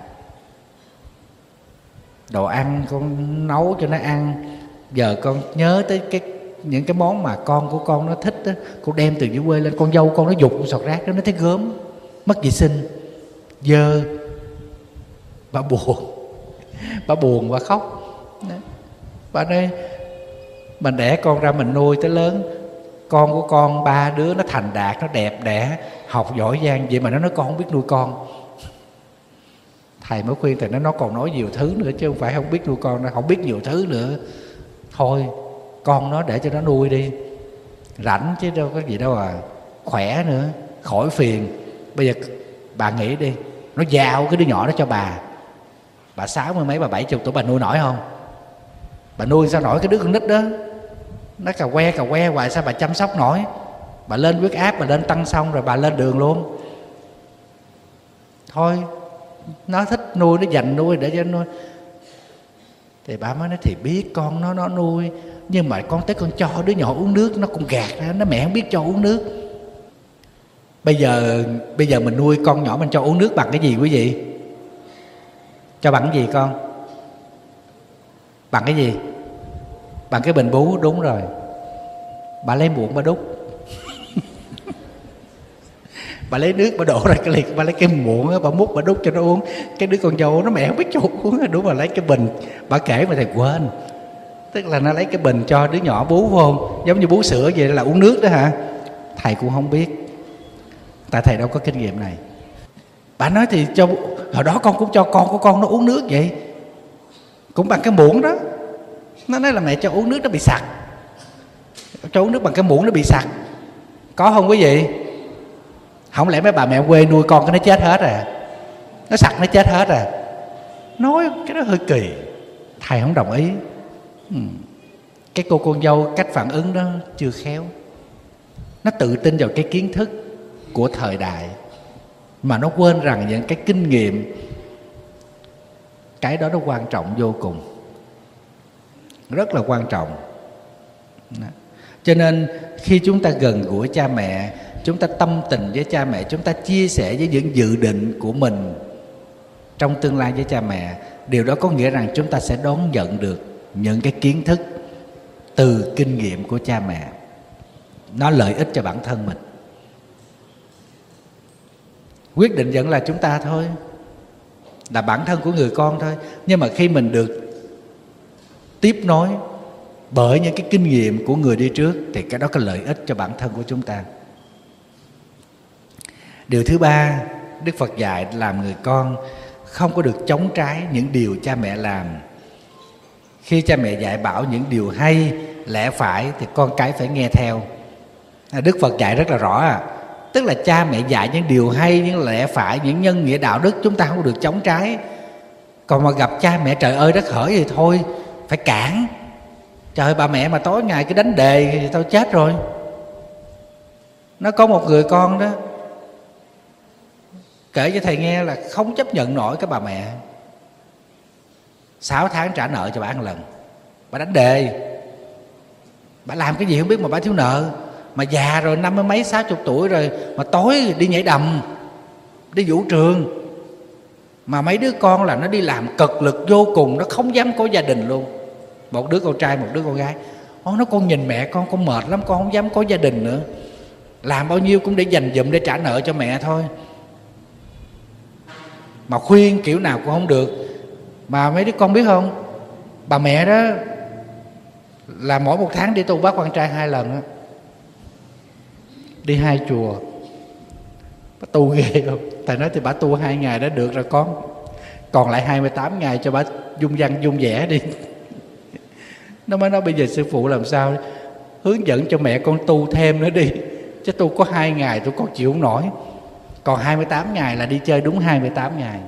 Đồ ăn con nấu cho nó ăn. Giờ con nhớ tới những cái món mà con của con nó thích đó, con đem từ dưới quê lên. Con dâu con nó giục sọt rác đó, nó thấy gớm, mất vệ sinh, dơ. Bà buồn. Bà buồn, bà khóc. Bà nói mình đẻ con ra mình nuôi tới lớn, con của con 3 đứa nó thành đạt, nó đẹp đẽ, học giỏi giang, vậy mà nó nói con không biết nuôi con. Thầy mới khuyên thầy nó còn nói nhiều thứ nữa, chứ không phải không biết nuôi con, nó không biết nhiều thứ nữa. Thôi con nó để cho nó nuôi đi, rảnh chứ đâu có gì đâu à, khỏe nữa, khỏi phiền. Bây giờ bà nghĩ đi, nó giao cái đứa nhỏ đó cho bà 60 mấy, bà 70 tuổi, bà nuôi nổi không? Bà nuôi sao nổi cái đứa con nít đó, nó cà que hoài, sao bà chăm sóc nổi? Bà lên huyết áp, bà lên tăng xong rồi bà lên đường luôn. Thôi nó thích nuôi, nó dành nuôi để cho nuôi. Thì bà mới nói thì biết con nó nuôi, nhưng mà con tới con cho đứa nhỏ uống nước nó cũng gạt ra, nó mẹ không biết cho uống nước. Bây giờ mình nuôi con nhỏ mình cho uống nước bằng cái gì quý vị? Cho bằng cái gì con? Bằng cái gì? Bằng cái bình bú, đúng rồi. Bà lấy muỗng bà đút. Bà lấy nước bà đổ ra cái liệt, bà lấy cái muỗng bà múc bà đút cho nó uống. Cái đứa con dâu nó mẹ không biết cho uống, đúng là lấy cái bình. Bà kể mà thầy quên. Tức là nó lấy cái bình cho đứa nhỏ bú vô không? Giống như bú sữa vậy, là uống nước đó hả? Thầy cũng không biết, tại thầy đâu có kinh nghiệm này. Bà nói thì cho hồi đó con cũng cho con của con nó uống nước vậy, cũng bằng cái muỗng đó. Nó nói là mẹ cho uống nước nó bị sặc, cho uống nước bằng cái muỗng nó bị sặc. Có không quý vị? Không lẽ mấy bà mẹ quê nuôi con cái nó chết hết à? Nó sặc nó chết hết à? Nói cái đó hơi kỳ. Thầy không đồng ý. Cái cô con dâu cách phản ứng đó chưa khéo. Nó tự tin vào cái kiến thức của thời đại mà nó quên rằng những cái kinh nghiệm, cái đó nó quan trọng vô cùng, rất là quan trọng. Cho nên khi chúng ta gần gũi cha mẹ, chúng ta tâm tình với cha mẹ, chúng ta chia sẻ với những dự định của mình trong tương lai với cha mẹ, điều đó có nghĩa rằng chúng ta sẽ đón nhận được những cái kiến thức từ kinh nghiệm của cha mẹ. Nó lợi ích cho bản thân mình. Quyết định vẫn là chúng ta thôi, là bản thân của người con thôi. Nhưng mà khi mình được tiếp nối bởi những cái kinh nghiệm của người đi trước thì cái đó có lợi ích cho bản thân của chúng ta. Điều thứ ba, Đức Phật dạy làm người con không có được chống trái những điều cha mẹ làm. Khi cha mẹ dạy bảo những điều hay, lẽ phải thì con cái phải nghe theo. Đức Phật dạy rất là rõ à. Tức là cha mẹ dạy những điều hay, những lẽ phải, những nhân nghĩa đạo đức, chúng ta không được chống trái. Còn mà gặp cha mẹ trời ơi đất hỡi thì thôi, phải cản. Trời, bà mẹ mà tối ngày cứ đánh đề thì tao chết rồi. Nó có một người con đó kể cho thầy nghe là không chấp nhận nổi cái bà mẹ. 6 tháng trả nợ cho bà ăn lần. Bà đánh đề. Bà làm cái gì không biết mà bà thiếu nợ. Mà già rồi, 50 mấy 60 tuổi rồi, mà tối đi nhảy đầm, đi vũ trường. Mà mấy đứa con là nó đi làm cực lực vô cùng, nó không dám có gia đình luôn. Một đứa con trai, một đứa con gái. Nó con nhìn mẹ con mệt lắm, con không dám có gia đình nữa. Làm bao nhiêu cũng để dành dụm để trả nợ cho mẹ thôi. Mà khuyên kiểu nào cũng không được. Mà mấy đứa con biết không, bà mẹ đó là mỗi một tháng đi tu bác quan trai 2 lần đó. Đi 2 chùa. Bà tu ghê không? Thầy nói thì bà tu 2 ngày đã được rồi con. Còn lại 28 ngày cho bà dung văn dung vẽ đi. Nó mới nói bây giờ sư phụ làm sao hướng dẫn cho mẹ con tu thêm nữa đi. Chứ tu có 2 ngày tôi con chịu không nổi. Còn 28 ngày là đi chơi đúng 28 ngày.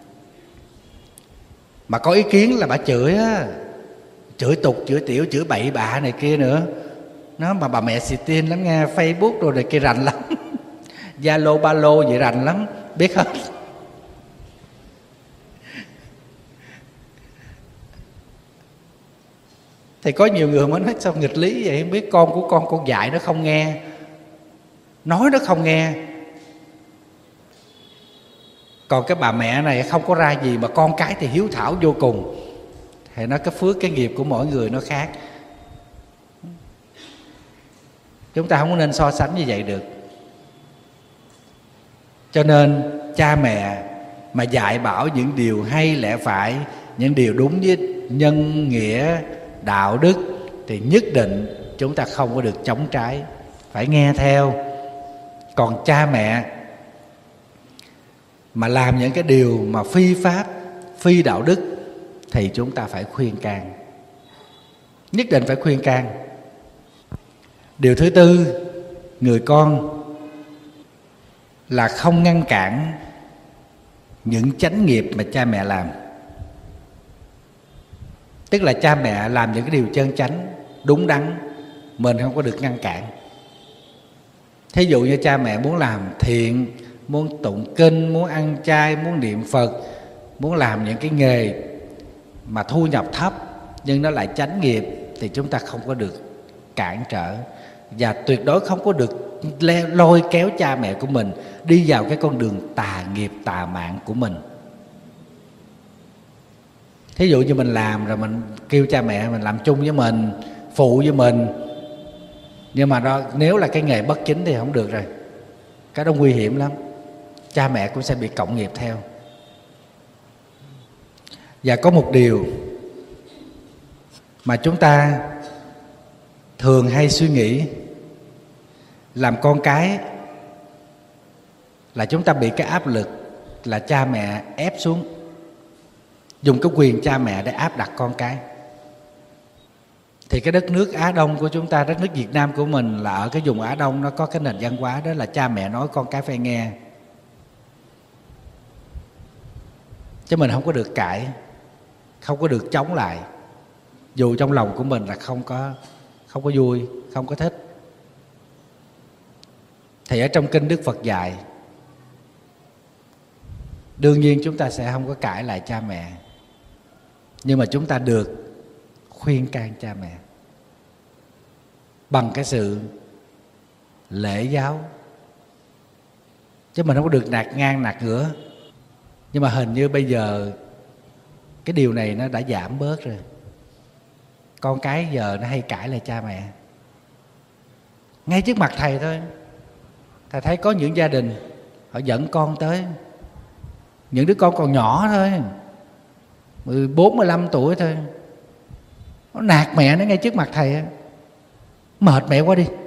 Mà có ý kiến là bà chửi á. Chửi tục, chửi tiểu, chửi bậy bạ này kia nữa. Nó mà bà mẹ xì tin lắm nghe. Facebook rồi này kia rành lắm. Zalo ba lô vậy rành lắm. Biết hết. Thì có nhiều người mới nói sao nghịch lý vậy. Không biết con của con dạy nó không nghe. Nói nó không nghe. Còn cái bà mẹ này không có ra gì, mà con cái thì hiếu thảo vô cùng. Thì nó cái phước cái nghiệp của mỗi người nó khác. Chúng ta không có nên so sánh như vậy được. Cho nên cha mẹ mà dạy bảo những điều hay lẽ phải, những điều đúng với nhân nghĩa đạo đức, thì nhất định chúng ta không có được chống trái, phải nghe theo. Còn cha mẹ mà làm những cái điều mà phi pháp, phi đạo đức, thì chúng ta phải khuyên can. Nhất định phải khuyên can. Điều thứ tư, người con là không ngăn cản những chánh nghiệp mà cha mẹ làm. Tức là cha mẹ làm những cái điều chân chánh, đúng đắn, mình không có được ngăn cản. Thí dụ như cha mẹ muốn làm thiện, muốn tụng kinh, muốn ăn chay, muốn niệm Phật, muốn làm những cái nghề mà thu nhập thấp nhưng nó lại chánh nghiệp, thì chúng ta không có được cản trở. Và tuyệt đối không có được lôi kéo cha mẹ của mình đi vào cái con đường tà nghiệp, tà mạng của mình. Thí dụ như mình làm rồi mình kêu cha mẹ mình làm chung với mình, phụ với mình, nhưng mà đó, nếu là cái nghề bất chính thì không được rồi. Cái đó nguy hiểm lắm. Cha mẹ cũng sẽ bị cộng nghiệp theo. Và có một điều mà chúng ta thường hay suy nghĩ, làm con cái là chúng ta bị cái áp lực là cha mẹ ép xuống, dùng cái quyền cha mẹ để áp đặt con cái. Thì cái đất nước Á Đông của chúng ta, đất nước Việt Nam của mình, là ở cái vùng Á Đông nó có cái nền văn hóa đó là cha mẹ nói con cái phải nghe. Chứ mình không có được cãi, không có được chống lại, dù trong lòng của mình là không có vui, không có thích. Thì ở trong kinh Đức Phật dạy, đương nhiên chúng ta sẽ không có cãi lại cha mẹ, nhưng mà chúng ta được khuyên can cha mẹ bằng cái sự lễ giáo, chứ mình không có được nạt ngang nạt ngửa. Nhưng mà hình như bây giờ cái điều này nó đã giảm bớt rồi. Con cái giờ nó hay cãi lại cha mẹ ngay trước mặt thầy thôi. Thầy thấy có những gia đình họ dẫn con tới, những đứa con còn nhỏ thôi, 14, 15 tuổi thôi, nó nạt mẹ nó ngay trước mặt thầy. Mệt mẹ quá đi.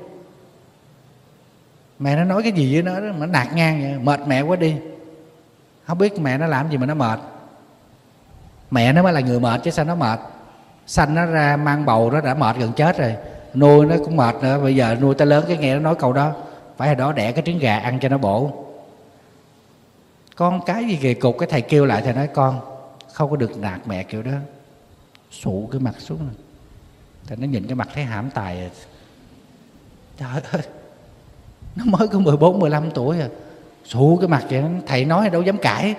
Mẹ nó nói cái gì với nó đó mà nạt ngang vậy. Mệt mẹ quá đi. Không biết mẹ nó làm gì mà nó mệt. Mẹ nó mới là người mệt chứ sao nó mệt. Sanh nó ra mang bầu nó đã mệt gần chết rồi, nuôi nó cũng mệt nữa. Bây giờ nuôi tới lớn cái nghe nó nói câu đó, phải hồi đó đẻ cái trứng gà ăn cho nó bổ. Con cái gì kỳ cục. Cái thầy kêu lại, thầy nói con không có được nạt mẹ kiểu đó. Sụ cái mặt xuống rồi. Thầy nó nhìn cái mặt thấy hãm tài rồi. Trời ơi, nó mới có 14, 15 tuổi rồi, sụ cái mặt vậy. Thầy nói đâu dám cãi.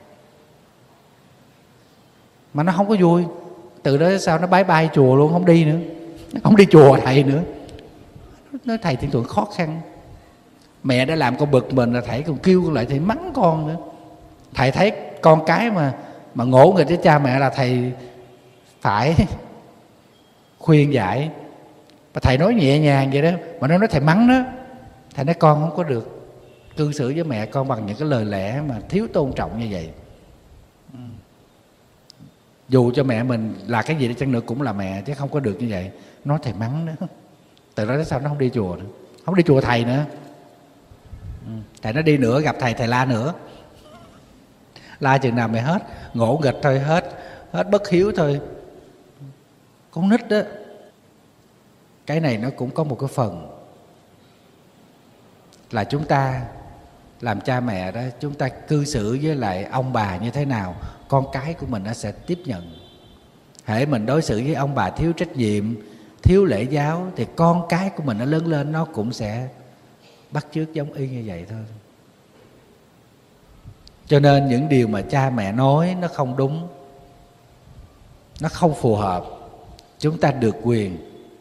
Mà nó không có vui. Từ đó sao nó bye bye chùa luôn, không đi nữa. Nó không đi chùa thầy nữa. Nói thầy thiên tượng khó khăn. Mẹ đã làm con bực mình là thầy còn kêu lại, thầy mắng con nữa. Thầy thấy con cái mà ngỗ nghịch với cha mẹ là thầy phải khuyên giải. Và thầy nói nhẹ nhàng vậy đó, mà nó nói thầy mắng đó. Thầy nói con không có được cư xử với mẹ con bằng những cái lời lẽ mà thiếu tôn trọng như vậy. Dù cho mẹ mình là cái gì đi chăng nữa cũng là mẹ, chứ không có được như vậy. Nói thầy mắng nữa. Từ đó đến sau nó không đi chùa nữa, không đi chùa thầy nữa. Thầy nó đi nữa gặp thầy la nữa. La chừng nào mày hết ngỗ nghịch thôi, hết bất hiếu thôi. Con nít đó. Cái này nó cũng có một cái phần là chúng ta làm cha mẹ đó, chúng ta cư xử với lại ông bà như thế nào, con cái của mình nó sẽ tiếp nhận. Hễ mình đối xử với ông bà thiếu trách nhiệm, thiếu lễ giáo, thì con cái của mình nó lớn lên nó cũng sẽ bắt chước giống y như vậy thôi. Cho nên những điều mà cha mẹ nói nó không đúng, nó không phù hợp, chúng ta được quyền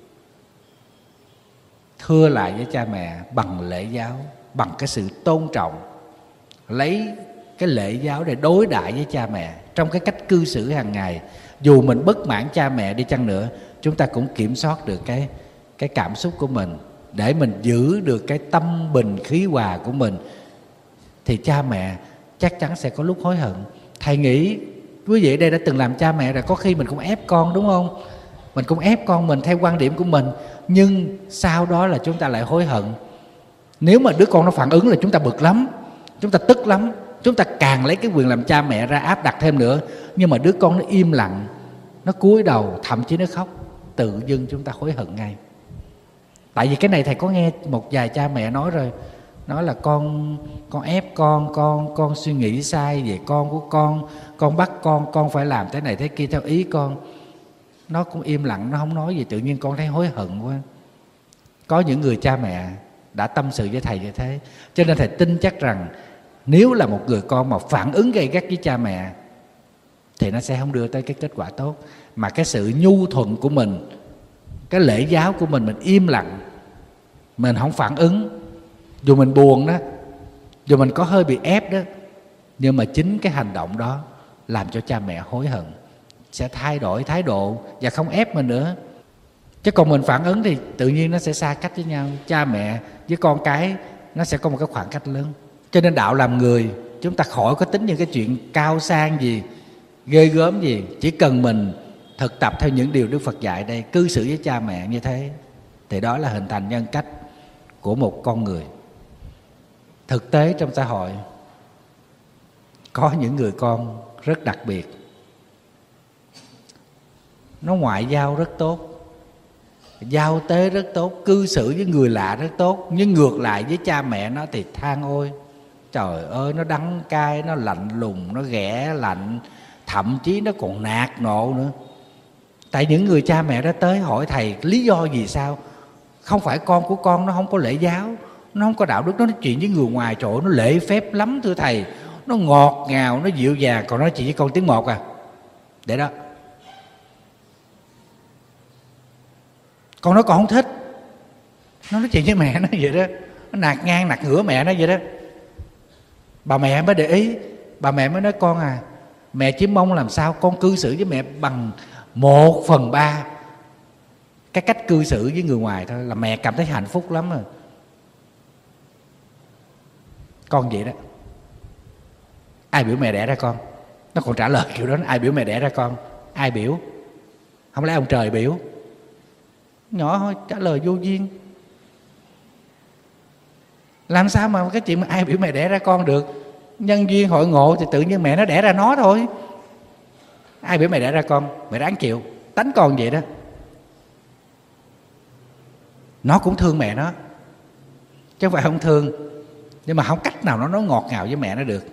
thưa lại với cha mẹ bằng lễ giáo, bằng cái sự tôn trọng. Lấy cái lễ giáo để đối đãi với cha mẹ trong cái cách cư xử hàng ngày. Dù mình bất mãn cha mẹ đi chăng nữa, chúng ta cũng kiểm soát được cái cảm xúc của mình, để mình giữ được cái tâm bình khí hòa của mình. Thì cha mẹ chắc chắn sẽ có lúc hối hận. Thầy nghĩ quý vị đây đã từng làm cha mẹ rồi, có khi mình cũng ép con, đúng không? Mình cũng ép con mình theo quan điểm của mình, nhưng sau đó là chúng ta lại hối hận. Nếu mà đứa con nó phản ứng là chúng ta bực lắm, chúng ta tức lắm, chúng ta càng lấy cái quyền làm cha mẹ ra áp đặt thêm nữa. Nhưng mà đứa con nó im lặng, nó cúi đầu, thậm chí nó khóc, tự dưng chúng ta hối hận ngay. Tại vì cái này thầy có nghe một vài cha mẹ nói rồi. Nói là con ép con suy nghĩ sai về con của con bắt con phải làm thế này thế kia theo ý con. Nó cũng im lặng, nó không nói gì, tự nhiên con thấy hối hận quá. Có những người cha mẹ đã tâm sự với thầy như thế. Cho nên thầy tin chắc rằng nếu là một người con mà phản ứng gay gắt với cha mẹ thì nó sẽ không đưa tới cái kết quả tốt. Mà cái sự nhu thuận của mình, cái lễ giáo của mình im lặng, mình không phản ứng, dù mình buồn đó, dù mình có hơi bị ép đó, nhưng mà chính cái hành động đó làm cho cha mẹ hối hận, sẽ thay đổi thái độ và không ép mình nữa. Chứ còn mình phản ứng thì tự nhiên nó sẽ xa cách với nhau. Cha mẹ với con cái nó sẽ có một cái khoảng cách lớn. Cho nên đạo làm người, chúng ta khỏi có tính những cái chuyện cao sang gì, ghê gớm gì. Chỉ cần mình thực tập theo những điều Đức Phật dạy đây, cư xử với cha mẹ như thế, thì đó là hình thành nhân cách của một con người. Thực tế trong xã hội có những người con rất đặc biệt. Nó ngoại giao rất tốt, giao tế rất tốt, cư xử với người lạ rất tốt. Nhưng ngược lại với cha mẹ nó thì than ôi, trời ơi, nó đắng cay, nó lạnh lùng, nó ghẻ lạnh, thậm chí nó còn nạt nộ nữa. Tại những người cha mẹ đó tới hỏi thầy lý do vì sao. Không phải con của con nó không có lễ giáo, nó không có đạo đức, nó nói chuyện với người ngoài, trời ơi, nó lễ phép lắm thưa thầy, nó ngọt ngào, nó dịu dàng, còn nói chuyện với con tiếng một à. Để đó. Con nói con không thích, nó nói chuyện với mẹ nó vậy đó, nó nạt ngang nạt ngửa mẹ nó vậy đó. Bà mẹ mới để ý, bà mẹ mới nói con à, mẹ chỉ mong làm sao con cư xử với mẹ bằng 1/3 cái cách cư xử với người ngoài thôi là mẹ cảm thấy hạnh phúc lắm rồi. Con vậy đó. Ai biểu mẹ đẻ ra con? Nó còn trả lời kiểu đó, ai biểu mẹ đẻ ra con? Ai biểu? Không lẽ ông trời biểu? Nhỏ thôi, trả lời vô duyên. Làm sao mà cái chuyện mà ai biểu mẹ đẻ ra con được? Nhân duyên hội ngộ thì tự nhiên mẹ nó đẻ ra nó thôi. Ai biểu mẹ đẻ ra con? Mẹ ráng chịu. Tánh con vậy đó. Nó cũng thương mẹ nó, chứ không phải không thương, nhưng mà không cách nào nó nói ngọt ngào với mẹ nó được.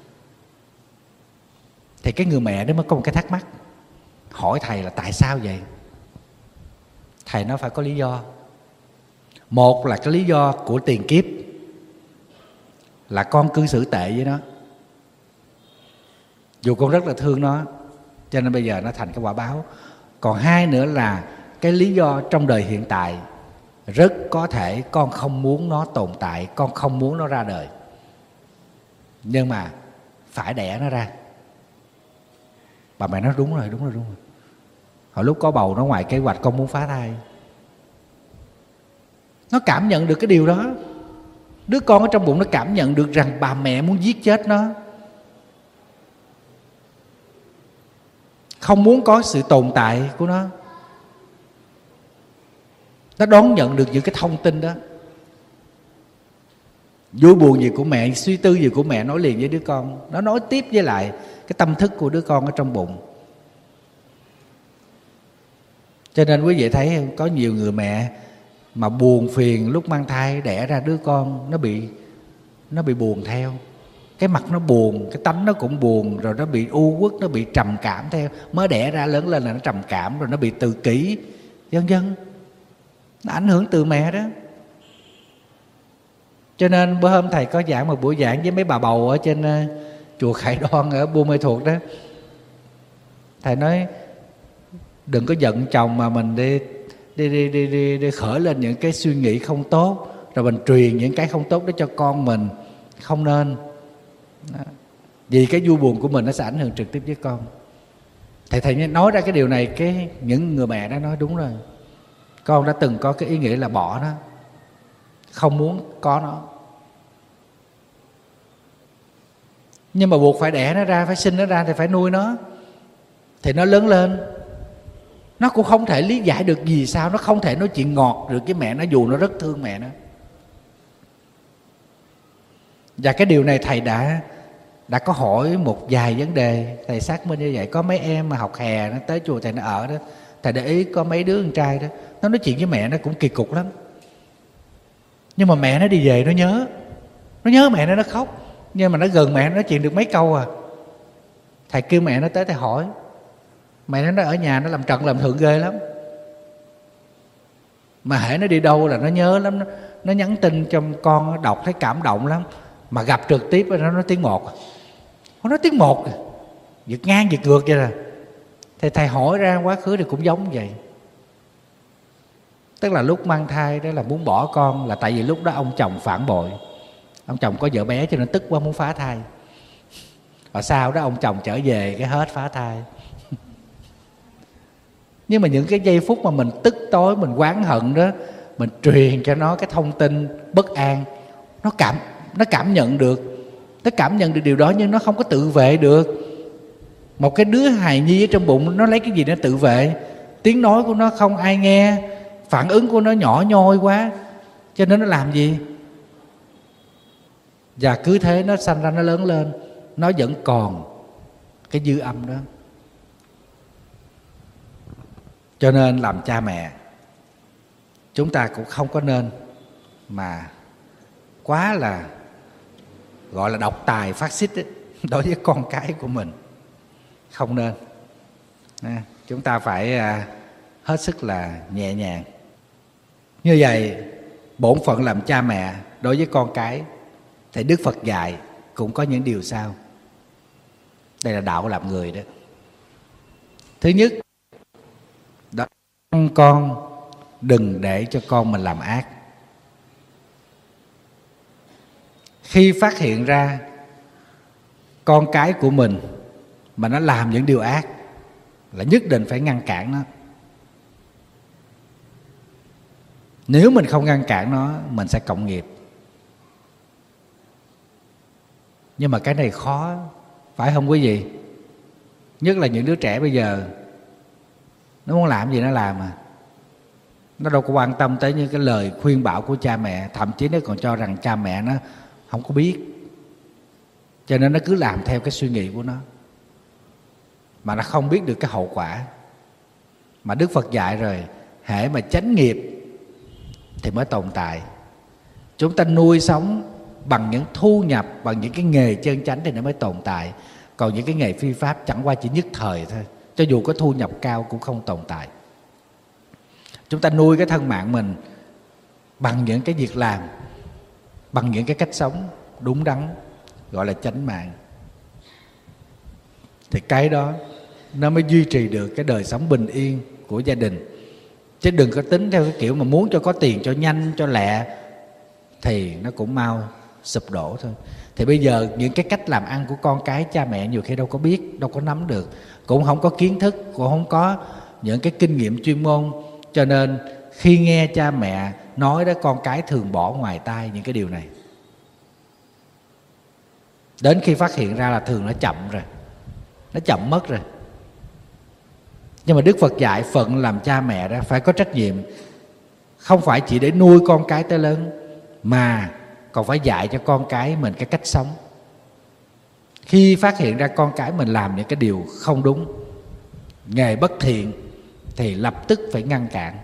Thì cái người mẹ đó mới có một cái thắc mắc, hỏi thầy là tại sao vậy? Thầy nói phải có lý do. Một là cái lý do của tiền kiếp, là con cư xử tệ với nó, dù con rất là thương nó, cho nên bây giờ nó thành cái quả báo. Còn hai nữa là cái lý do trong đời hiện tại, rất có thể con không muốn nó tồn tại, con không muốn nó ra đời, nhưng mà phải đẻ nó ra. Bà mẹ nói đúng rồi. Hồi lúc có bầu nó ngoài kế hoạch con muốn phá thai. Nó cảm nhận được cái điều đó. Đứa con ở trong bụng nó cảm nhận được rằng bà mẹ muốn giết chết nó, không muốn có sự tồn tại của nó. Nó đón nhận được những cái thông tin đó. Vui buồn gì của mẹ, suy tư gì của mẹ nói liền với đứa con. Nó nói tiếp với lại cái tâm thức của đứa con ở trong bụng. Cho nên quý vị thấy có nhiều người mẹ mà buồn phiền lúc mang thai đẻ ra đứa con, nó bị buồn theo. Cái mặt nó buồn, cái tánh nó cũng buồn, rồi nó bị u uất, nó bị trầm cảm theo. Mới đẻ ra lớn lên là nó trầm cảm, rồi nó bị tự kỷ, vân vân. Nó ảnh hưởng từ mẹ đó. Cho nên bữa hôm thầy có giảng một buổi giảng với mấy bà bầu ở trên chùa Khải Đoan ở Buôn Mê Thuột đó. Thầy nói đừng có giận chồng mà mình đi khởi lên những cái suy nghĩ không tốt, rồi mình truyền những cái không tốt đó cho con mình. Không nên. Vì cái vui buồn của mình nó sẽ ảnh hưởng trực tiếp với con. Thầy nói ra cái điều này, cái những người mẹ đó nói đúng rồi. Con đã từng có cái ý nghĩ là bỏ nó, không muốn có nó, nhưng mà buộc phải đẻ nó ra, phải sinh nó ra thì phải nuôi nó. Thì nó lớn lên, nó cũng không thể lý giải được vì sao nó không thể nói chuyện ngọt được với mẹ nó, dù nó rất thương mẹ nó. Và cái điều này thầy đã có hỏi một vài vấn đề, thầy xác minh như vậy. Có mấy em mà học hè nó tới chùa thầy nó ở đó, thầy để ý có mấy đứa con trai đó, nó nói chuyện với mẹ nó cũng kỳ cục lắm. Nhưng mà mẹ nó đi về nó nhớ mẹ nó khóc. Nhưng mà nó gần mẹ nó nói chuyện được mấy câu à. Thầy kêu mẹ nó tới thầy hỏi. Mẹ nó ở nhà nó làm trận làm thượng ghê lắm. Mà hễ nó đi đâu là nó nhớ lắm. Nó nhắn tin cho con, nó đọc thấy cảm động lắm. Mà gặp trực tiếp nó nói tiếng một. Nó nói tiếng một, giật ngang giật ngược vậy nè. Thì thầy hỏi ra quá khứ thì cũng giống vậy. Tức là lúc mang thai đó là muốn bỏ con, là tại vì lúc đó ông chồng phản bội. Ông chồng có vợ bé cho nên tức quá muốn phá thai. Và sau đó ông chồng trở về cái hết phá thai. Nhưng mà những cái giây phút mà mình tức tối, mình oán hận đó, mình truyền cho nó cái thông tin bất an, nó cảm nhận được. Nó cảm nhận được điều đó nhưng nó không có tự vệ được. Một cái đứa hài nhi ở trong bụng nó lấy cái gì nó tự vệ? Tiếng nói của nó không ai nghe, phản ứng của nó nhỏ nhoi quá, cho nên nó làm gì? Và cứ thế nó sanh ra, nó lớn lên, nó vẫn còn cái dư âm đó. Cho nên làm cha mẹ, chúng ta cũng không có nên mà quá là gọi là độc tài phát xít ấy, đối với con cái của mình. Không nên. Chúng ta phải hết sức là nhẹ nhàng. Như vậy, bổn phận làm cha mẹ đối với con cái thì Đức Phật dạy cũng có những điều sau. Đây là đạo làm người đó. Thứ nhất, đó, con đừng để cho con mình làm ác. Khi phát hiện ra con cái của mình mà nó làm những điều ác là nhất định phải ngăn cản nó. Nếu mình không ngăn cản nó, mình sẽ cộng nghiệp. Nhưng mà cái này khó, phải không quý vị? Nhất là những đứa trẻ bây giờ, nó muốn làm gì nó làm à. Nó đâu có quan tâm tới những cái lời khuyên bảo của cha mẹ. Thậm chí nó còn cho rằng cha mẹ nó không có biết, cho nên nó cứ làm theo cái suy nghĩ của nó, mà nó không biết được cái hậu quả. Mà Đức Phật dạy rồi, hễ mà chánh nghiệp thì mới tồn tại. Chúng ta nuôi sống bằng những thu nhập, bằng những cái nghề chân chánh thì nó mới tồn tại. Còn những cái nghề phi pháp chẳng qua chỉ nhất thời thôi, cho dù có thu nhập cao cũng không tồn tại. Chúng ta nuôi cái thân mạng mình bằng những cái việc làm, bằng những cái cách sống đúng đắn, gọi là chánh mạng, thì cái đó nó mới duy trì được cái đời sống bình yên của gia đình. Chứ đừng có tính theo cái kiểu mà muốn cho có tiền cho nhanh, cho lẹ, thì nó cũng mau sụp đổ thôi. Thì bây giờ những cái cách làm ăn của con cái, cha mẹ nhiều khi đâu có biết, đâu có nắm được, cũng không có kiến thức, cũng không có những cái kinh nghiệm chuyên môn. Cho nên khi nghe cha mẹ nói đó, con cái thường bỏ ngoài tai những cái điều này. Đến khi phát hiện ra là thường nó chậm rồi, nó chậm mất rồi. Nhưng mà Đức Phật dạy phận làm cha mẹ đó phải có trách nhiệm, không phải chỉ để nuôi con cái tới lớn, mà còn phải dạy cho con cái mình cái cách sống. Khi phát hiện ra con cái mình làm những cái điều không đúng, nghề bất thiện, thì lập tức phải ngăn cản.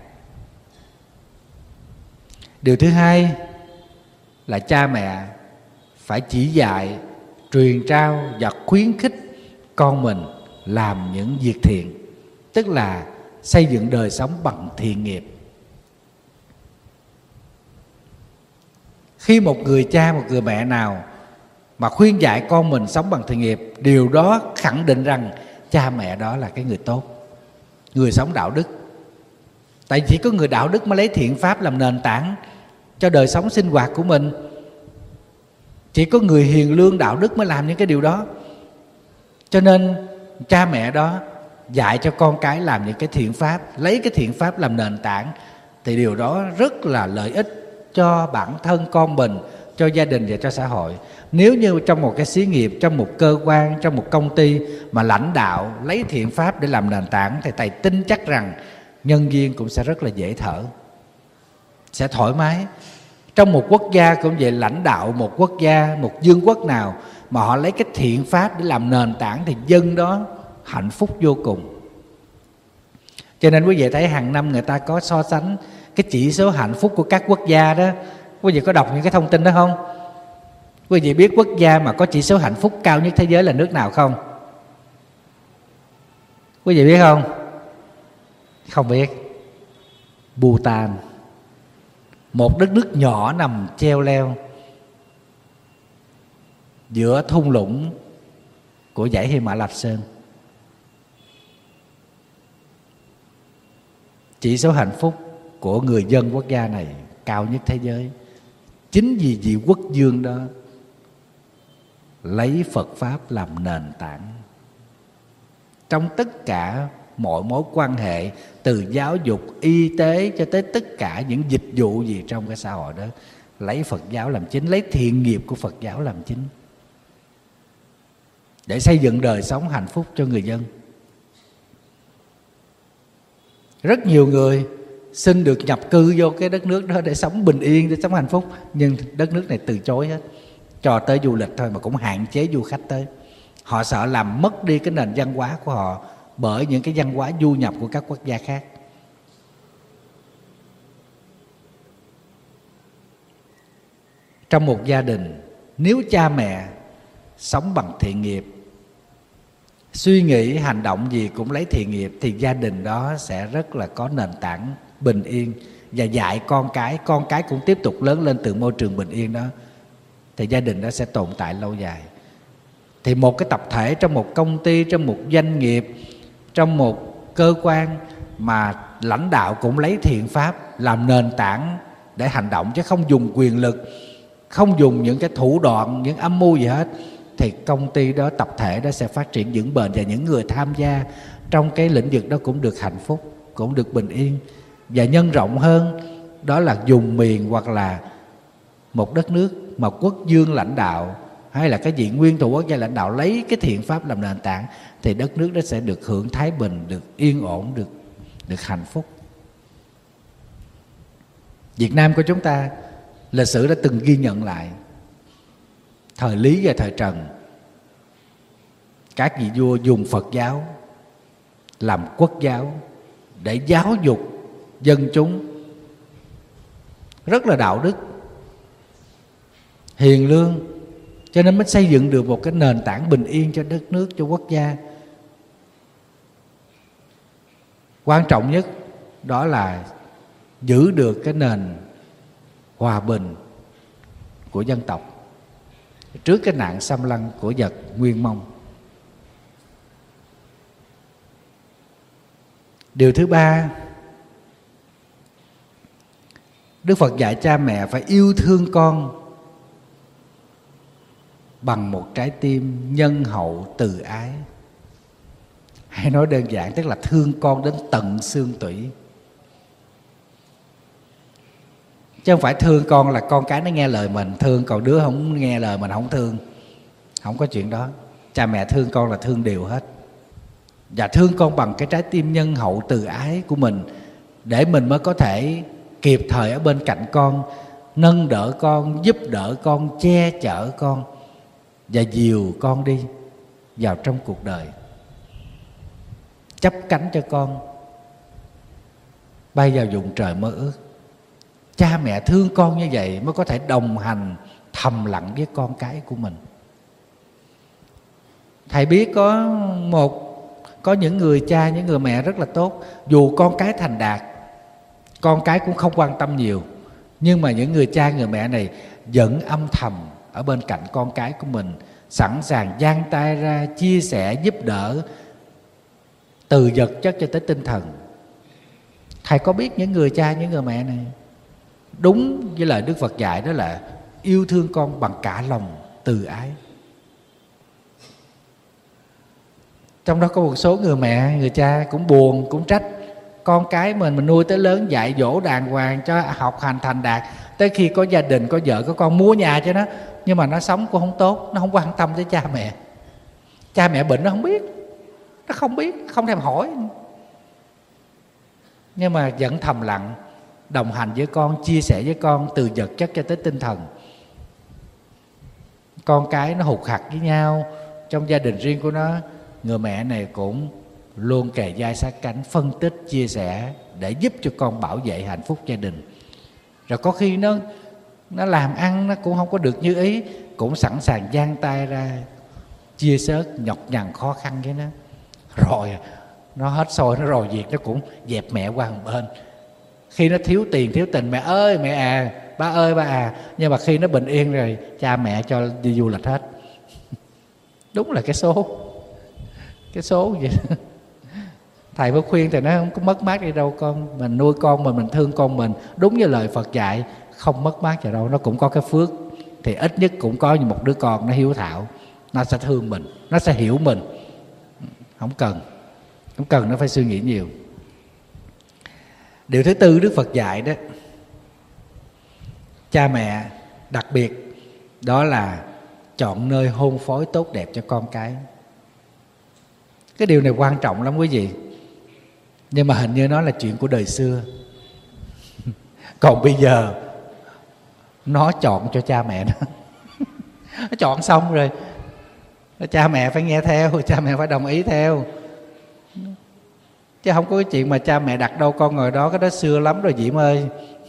Điều thứ hai là cha mẹ phải chỉ dạy, truyền trao và khuyến khích con mình làm những việc thiện, tức là xây dựng đời sống bằng thiện nghiệp. Khi một người cha, một người mẹ nào mà khuyên dạy con mình sống bằng thiện nghiệp, điều đó khẳng định rằng cha mẹ đó là cái người tốt, người sống đạo đức. Tại chỉ có người đạo đức mới lấy thiện pháp làm nền tảng cho đời sống sinh hoạt của mình. Chỉ có người hiền lương đạo đức mới làm những cái điều đó. Cho nên cha mẹ đó dạy cho con cái làm những cái thiện pháp, lấy cái thiện pháp làm nền tảng, thì điều đó rất là lợi ích cho bản thân con mình, cho gia đình và cho xã hội. Nếu như trong một cái xí nghiệp, trong một cơ quan, trong một công ty mà lãnh đạo lấy thiện pháp để làm nền tảng, thì thầy tin chắc rằng nhân viên cũng sẽ rất là dễ thở, sẽ thoải mái. Trong một quốc gia cũng vậy, lãnh đạo một quốc gia, một vương quốc nào mà họ lấy cái thiện pháp để làm nền tảng thì dân đó hạnh phúc vô cùng. Cho nên quý vị thấy hàng năm người ta có so sánh cái chỉ số hạnh phúc của các quốc gia đó. Quý vị có đọc những cái thông tin đó không? Quý vị biết quốc gia mà có chỉ số hạnh phúc cao nhất thế giới là nước nào không? Quý vị biết không? Không biết. Bhutan, một đất nước nhỏ nằm treo leo giữa thung lũng của dãy Hy Mã Lạp Sơn. Chỉ số hạnh phúc của người dân quốc gia này cao nhất thế giới. Chính vì vị quốc vương đó lấy Phật Pháp làm nền tảng. Trong tất cả mọi mối quan hệ, từ giáo dục, y tế cho tới tất cả những dịch vụ gì trong cái xã hội đó, lấy Phật giáo làm chính, lấy thiện nghiệp của Phật giáo làm chính, để xây dựng đời sống hạnh phúc cho người dân. Rất nhiều người xin được nhập cư vô cái đất nước đó để sống bình yên, để sống hạnh phúc, nhưng đất nước này từ chối hết, cho tới du lịch thôi mà cũng hạn chế du khách tới. Họ sợ làm mất đi cái nền văn hóa của họ bởi những cái văn hóa du nhập của các quốc gia khác. Trong một gia đình, nếu cha mẹ sống bằng thiện nghiệp, suy nghĩ hành động gì cũng lấy thiện nghiệp, thì gia đình đó sẽ rất là có nền tảng bình yên. Và dạy con cái cũng tiếp tục lớn lên từ môi trường bình yên đó, thì gia đình đó sẽ tồn tại lâu dài. Thì một cái tập thể, trong một công ty, trong một doanh nghiệp, trong một cơ quan mà lãnh đạo cũng lấy thiện pháp làm nền tảng để hành động, chứ không dùng quyền lực, không dùng những cái thủ đoạn, những âm mưu gì hết, thì công ty đó, tập thể đó sẽ phát triển vững bền, và những người tham gia trong cái lĩnh vực đó cũng được hạnh phúc, cũng được bình yên. Và nhân rộng hơn, đó là vùng miền hoặc là một đất nước mà quốc vương lãnh đạo, hay là cái vị nguyên thủ quốc gia lãnh đạo lấy cái thiện pháp làm nền tảng, thì đất nước đó sẽ được hưởng thái bình, được yên ổn, được hạnh phúc. Việt Nam của chúng ta, lịch sử đã từng ghi nhận lại thời Lý và thời Trần, các vị vua dùng Phật giáo làm quốc giáo để giáo dục dân chúng, rất là đạo đức, hiền lương, cho nên mới xây dựng được một cái nền tảng bình yên cho đất nước, cho quốc gia. Quan trọng nhất đó là giữ được cái nền hòa bình của dân tộc trước cái nạn xâm lăng của giặc Nguyên Mông. Điều thứ ba, Đức Phật dạy cha mẹ phải yêu thương con bằng một trái tim nhân hậu từ ái. Hay nói đơn giản tức là thương con đến tận xương tủy. Chứ không phải thương con là con cái nó nghe lời mình thương, còn đứa không nghe lời mình không thương. Không có chuyện đó. Cha mẹ thương con là thương đều hết. Và thương con bằng cái trái tim nhân hậu từ ái của mình, để mình mới có thể kịp thời ở bên cạnh con, nâng đỡ con, giúp đỡ con, che chở con và dìu con đi vào trong cuộc đời, chắp cánh cho con bay vào vùng trời mơ ước. Cha mẹ thương con như vậy mới có thể đồng hành thầm lặng với con cái của mình. Thầy biết có những người cha, những người mẹ rất là tốt, dù con cái thành đạt, con cái cũng không quan tâm nhiều, nhưng mà những người cha, người mẹ này vẫn âm thầm ở bên cạnh con cái của mình, sẵn sàng dang tay ra chia sẻ, giúp đỡ từ vật chất cho tới tinh thần. Thầy có biết những người cha, những người mẹ này đúng với lời Đức Phật dạy, đó là yêu thương con bằng cả lòng từ ái. Trong đó có một số người mẹ, người cha cũng buồn, cũng trách con cái mình nuôi tới lớn, dạy dỗ đàng hoàng cho học hành thành đạt, tới khi có gia đình, có vợ, có con mua nhà cho nó, nhưng mà nó sống cũng không tốt, nó không quan tâm tới cha mẹ. Cha mẹ bệnh nó không biết, không thèm hỏi, nhưng mà vẫn thầm lặng đồng hành với con, chia sẻ với con từ vật chất cho tới tinh thần. Con cái nó hụt hặc với nhau trong gia đình riêng của nó, người mẹ này cũng luôn kề vai sát cánh, phân tích, chia sẻ để giúp cho con bảo vệ hạnh phúc gia đình. Rồi có khi nó làm ăn nó cũng không có được như ý, cũng sẵn sàng dang tay ra chia sớt nhọc nhằn khó khăn với nó. Rồi nó hết sôi, nó rồi việc, nó cũng dẹp mẹ qua một bên. Khi nó thiếu tiền, thiếu tình, mẹ ơi mẹ à, ba ơi ba à. Nhưng mà khi nó bình yên rồi, cha mẹ cho đi du lịch hết. Đúng là cái số vậy. Thầy mới khuyên thầy nói không có mất mát đi đâu con. Mình nuôi con mình thương con mình, đúng như lời Phật dạy, không mất mát gì đâu. Nó cũng có cái phước, thì ít nhất cũng có như một đứa con nó hiếu thảo, nó sẽ thương mình, nó sẽ hiểu mình. Không cần nó phải suy nghĩ nhiều. Điều thứ tư Đức Phật dạy đó, cha mẹ đặc biệt đó là chọn nơi hôn phối tốt đẹp cho con cái. Cái điều này quan trọng lắm quý vị. Nhưng mà hình như nó là chuyện của đời xưa. Còn bây giờ nó chọn cho cha mẹ nó. Nó chọn xong rồi, cha mẹ phải nghe theo, cha mẹ phải đồng ý theo. Chứ không có cái chuyện mà cha mẹ đặt đâu con ngồi đó, cái đó xưa lắm rồi Diễm ơi.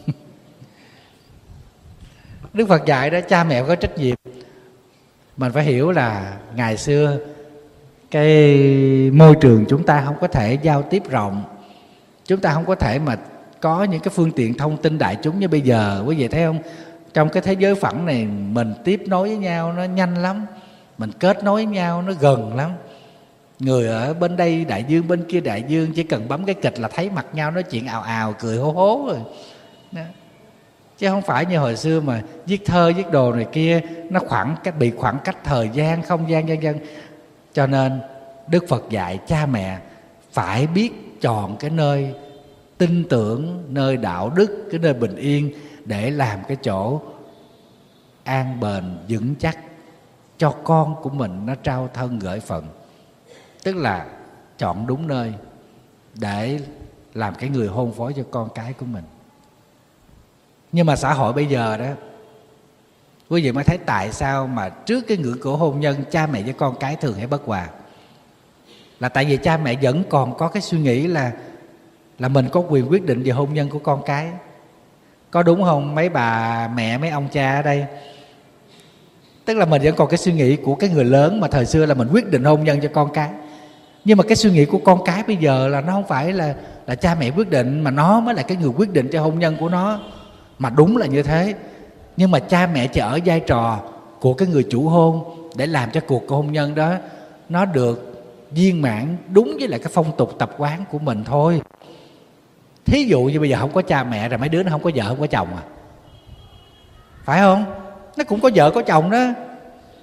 Đức Phật dạy đó, cha mẹ có trách nhiệm. Mình phải hiểu là ngày xưa cái môi trường chúng ta không có thể giao tiếp rộng, chúng ta không có thể mà có những cái phương tiện thông tin đại chúng như bây giờ. Quý vị thấy không, trong cái thế giới phẳng này mình tiếp nối với nhau nó nhanh lắm, mình kết nối với nhau nó gần lắm. Người ở bên đây đại dương, bên kia đại dương, chỉ cần bấm cái kịch là thấy mặt nhau, nói chuyện ào ào, cười hố hố rồi đó. Chứ không phải như hồi xưa mà viết thơ, viết đồ này kia, nó bị khoảng cách thời gian, không gian vân vân. Cho nên Đức Phật dạy cha mẹ phải biết chọn cái nơi tin tưởng, nơi đạo đức, cái nơi bình yên để làm cái chỗ an bền vững chắc cho con của mình, nó trao thân gửi phận. Tức là chọn đúng nơi để làm cái người hôn phối cho con cái của mình. Nhưng mà xã hội bây giờ đó, quý vị mới thấy tại sao mà trước cái ngưỡng cửa hôn nhân, cha mẹ với con cái thường hay bất hòa. Là tại vì cha mẹ vẫn còn có cái suy nghĩ là mình có quyền quyết định về hôn nhân của con cái. Có đúng không mấy bà mẹ, mấy ông cha ở đây? Tức là mình vẫn còn cái suy nghĩ của cái người lớn mà thời xưa là mình quyết định hôn nhân cho con cái. Nhưng mà cái suy nghĩ của con cái bây giờ là nó không phải là cha mẹ quyết định, mà nó mới là cái người quyết định cho hôn nhân của nó. Mà đúng là như thế. Nhưng mà cha mẹ chỉ ở vai trò của cái người chủ hôn để làm cho cuộc hôn nhân đó nó được viên mãn đúng với lại cái phong tục tập quán của mình thôi. Thí dụ như bây giờ không có cha mẹ rồi mấy đứa nó không có vợ không có chồng à, phải không? Nó cũng có vợ có chồng đó,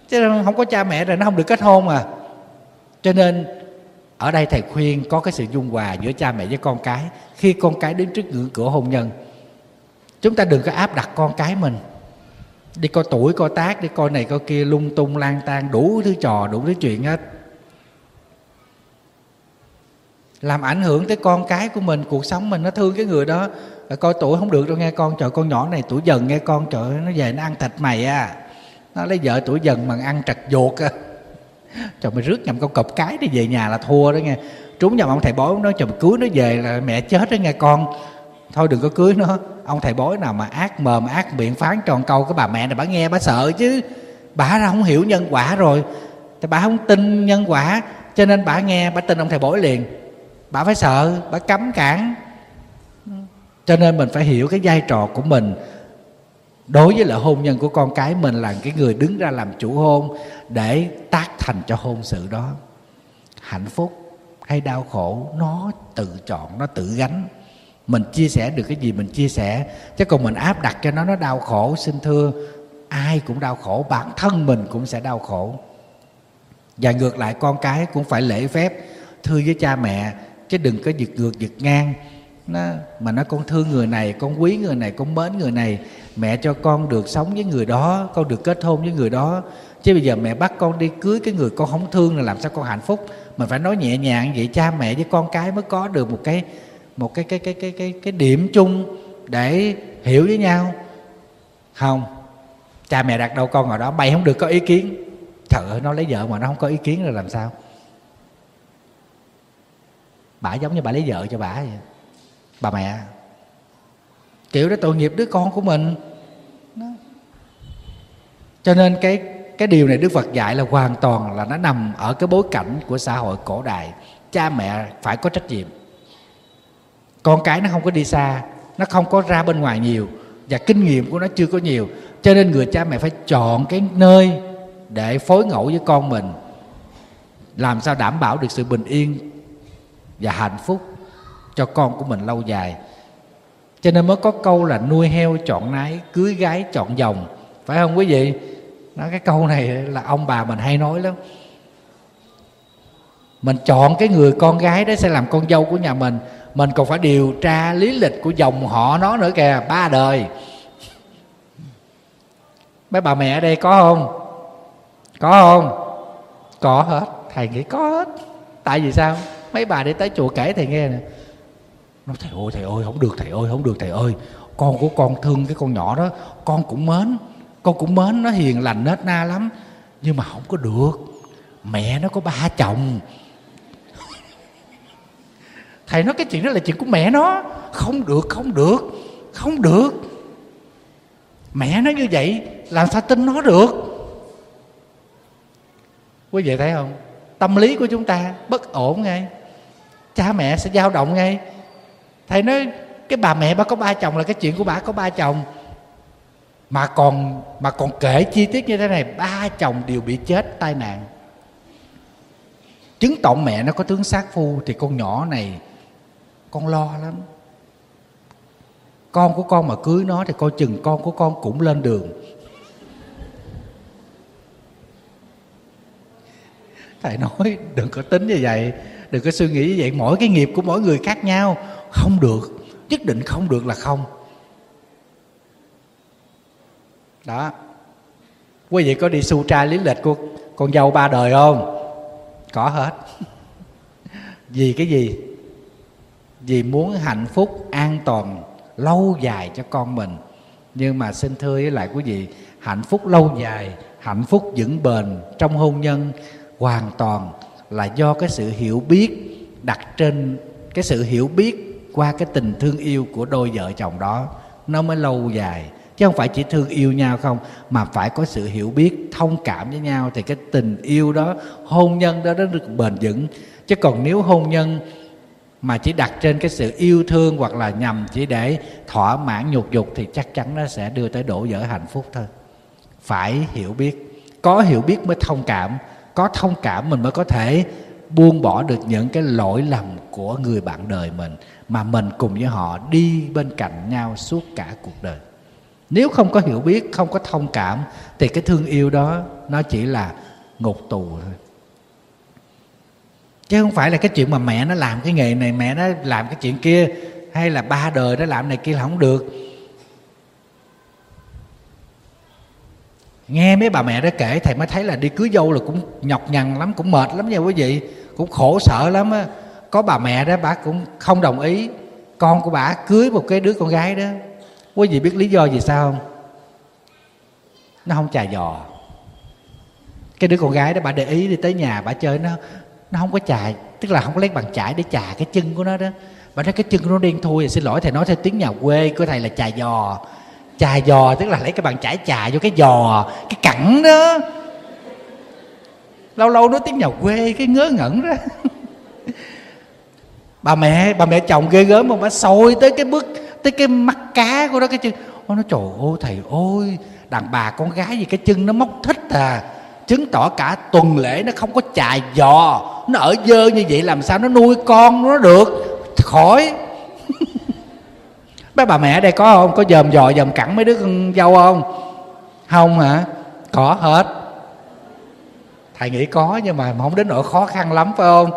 chứ không có cha mẹ rồi nó không được kết hôn à. Cho nên ở đây thầy khuyên có cái sự dung hòa giữa cha mẹ với con cái. Khi con cái đứng trước ngưỡng cửa hôn nhân, chúng ta đừng có áp đặt con cái mình đi coi tuổi coi tác, đi coi này coi kia lung tung lang tan, đủ thứ trò đủ thứ chuyện hết, làm ảnh hưởng tới con cái của mình, cuộc sống mình. Nó thương cái người đó, coi tuổi không được đâu nghe con, trời con nhỏ này tuổi dần nghe con, trời nó về nó ăn thịt mày à, nó lấy vợ tuổi dần mà ăn trật ruột à. Trời mày rước nhầm con cọp cái đi về nhà là thua đó nghe. Trúng nhầm ông thầy bói nói trời cưới nó về là mẹ chết đó nghe con, thôi đừng có cưới nó. Ông thầy bói nào mà ác mồm ác miệng phán tròn câu, cái bà mẹ này bà nghe bà sợ chứ, bà không hiểu nhân quả rồi, thì bà không tin nhân quả, cho nên bà nghe bà tin ông thầy bói liền, bà phải sợ, bà cấm cản. Cho nên mình phải hiểu cái vai trò của mình đối với lại hôn nhân của con cái mình, là cái người đứng ra làm chủ hôn để tác thành cho hôn sự đó. Hạnh phúc hay đau khổ nó tự chọn, nó tự gánh. Mình chia sẻ được cái gì mình chia sẻ, chứ còn mình áp đặt cho nó đau khổ, xin thưa ai cũng đau khổ, bản thân mình cũng sẽ đau khổ. Và ngược lại con cái cũng phải lễ phép thưa với cha mẹ, chứ đừng có giật ngược giật ngang. Mà nói con thương người này, con quý người này, con mến người này, mẹ cho con được sống với người đó, con được kết hôn với người đó, chứ bây giờ mẹ bắt con đi cưới cái người con không thương là làm sao con hạnh phúc. Mình phải nói nhẹ nhàng vậy, cha mẹ với con cái mới có được một cái điểm chung để hiểu với nhau. Không, cha mẹ đặt đâu con ở đó, mày không được có ý kiến. Trời ơi, nó lấy vợ mà nó không có ý kiến rồi làm sao? Bả giống như bà lấy vợ cho bả vậy, bà mẹ kiểu đó tội nghiệp đứa con của mình đó. Cho nên cái điều này Đức Phật dạy là hoàn toàn là nó nằm ở cái bối cảnh của xã hội cổ đại. Cha mẹ phải có trách nhiệm. Con cái nó không có đi xa, nó không có ra bên ngoài nhiều, và kinh nghiệm của nó chưa có nhiều, cho nên người cha mẹ phải chọn cái nơi để phối ngẫu với con mình, làm sao đảm bảo được sự bình yên và hạnh phúc cho con của mình lâu dài. Cho nên mới có câu là nuôi heo chọn nái, cưới gái chọn dòng, phải không quý vị? Nói cái câu này là ông bà mình hay nói lắm. Mình chọn cái người con gái đó sẽ làm con dâu của nhà mình còn phải điều tra lý lịch của dòng họ nó nữa kìa, 3 đời. Mấy bà mẹ ở đây có không? Có không? Có hết, thầy nghĩ có hết. Tại vì sao? Mấy bà đi tới chùa kể thầy nghe nè, nói thầy ơi không được, thầy ơi không được, thầy ơi con của con thương cái con nhỏ đó, con cũng mến, nó hiền lành nết na lắm, nhưng mà không có được, mẹ nó có 3 chồng. Thầy nói cái chuyện đó là chuyện của mẹ nó, không được. Mẹ nó như vậy làm sao tin nó được? Quý vị thấy không? Tâm lý của chúng ta bất ổn ngay, cha mẹ sẽ dao động ngay. Thầy nói cái bà mẹ bà có 3 chồng là cái chuyện của bà có 3 chồng, mà còn kể chi tiết như thế này, 3 chồng đều bị chết tai nạn. Chứng tỏ mẹ nó có tướng sát phu, thì con nhỏ này con lo lắm. Con của con mà cưới nó thì coi chừng con của con cũng lên đường. Thầy nói đừng có tính như vậy, đừng có suy nghĩ như vậy. Mỗi cái nghiệp của mỗi người khác nhau, không được, nhất định không được là không. Đó. Quý vị có đi su tra lý lịch của con dâu 3 đời không? Có hết. Vì cái gì? Vì muốn hạnh phúc an toàn lâu dài cho con mình. Nhưng mà xin thưa với lại quý vị, hạnh phúc lâu dài, hạnh phúc vững bền trong hôn nhân hoàn toàn là do cái sự hiểu biết, đặt trên cái sự hiểu biết qua cái tình thương yêu của đôi vợ chồng đó, nó mới lâu dài. Chứ không phải chỉ thương yêu nhau không, mà phải có sự hiểu biết, thông cảm với nhau, thì cái tình yêu đó, hôn nhân đó nó được bền vững. Chứ còn nếu hôn nhân mà chỉ đặt trên cái sự yêu thương hoặc là nhằm chỉ để thỏa mãn nhục dục thì chắc chắn nó sẽ đưa tới đổ vỡ hạnh phúc thôi. Phải hiểu biết, có hiểu biết mới thông cảm, có thông cảm mình mới có thể buông bỏ được những cái lỗi lầm của người bạn đời mình, mà mình cùng với họ đi bên cạnh nhau suốt cả cuộc đời. Nếu không có hiểu biết, không có thông cảm, thì cái thương yêu đó nó chỉ là ngục tù thôi. Chứ không phải là cái chuyện mà mẹ nó làm cái nghề này, mẹ nó làm cái chuyện kia, hay là ba đời nó làm này kia là không được. Nghe mấy bà mẹ đó kể thầy mới thấy là đi cưới dâu là cũng nhọc nhằn lắm, cũng mệt lắm nha quý vị, cũng khổ sở lắm á. Có bà mẹ đó bà cũng không đồng ý con của bà cưới một cái đứa con gái đó. Quý vị biết lý do gì sao không? Nó không chà giò. Cái đứa con gái đó bà để ý đi tới nhà bà chơi, nó không có chà, tức là không có lấy bàn chải để chà cái chân của nó đó. Bà nói cái chân của nó đen thui. Xin lỗi thầy nói theo tiếng nhà quê của thầy là chà giò. Chà giò tức là lấy cái bàn chải chà vô cái giò, cái cẳng đó. Lâu lâu nói tiếng nhà quê cái ngớ ngẩn đó. bà mẹ chồng ghê gớm mà bà sôi tới cái mắt cá của nó, cái chân. Nó trời ơi thầy ơi, đàn bà con gái gì cái chân nó móc thích à, chứng tỏ cả tuần lễ nó không có chà giò, nó ở dơ như vậy làm sao nó nuôi con nó được, khỏi. Mấy bà mẹ ở đây có không? Có dòm giò dòm cẳng mấy đứa con dâu không? Không hả? Có hết. Thầy nghĩ có nhưng mà không đến nỗi khó khăn lắm phải không?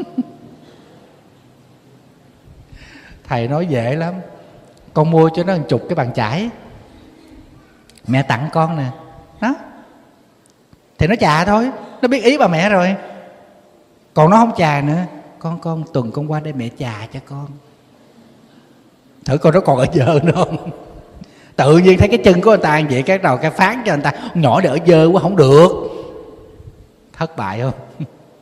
Thầy nói dễ lắm. Con mua cho nó 10 cái bàn chải, mẹ tặng con nè, đó thì nó chà thôi, nó biết ý bà mẹ rồi. Còn nó không chà nữa, con tuần con qua đây mẹ chà cho con. Thử coi nó còn ở dơ nữa không. Tự nhiên thấy cái chân của người ta vậy, cái đầu cái phán cho người ta nhỏ để ở dơ quá không được. Thất bại không?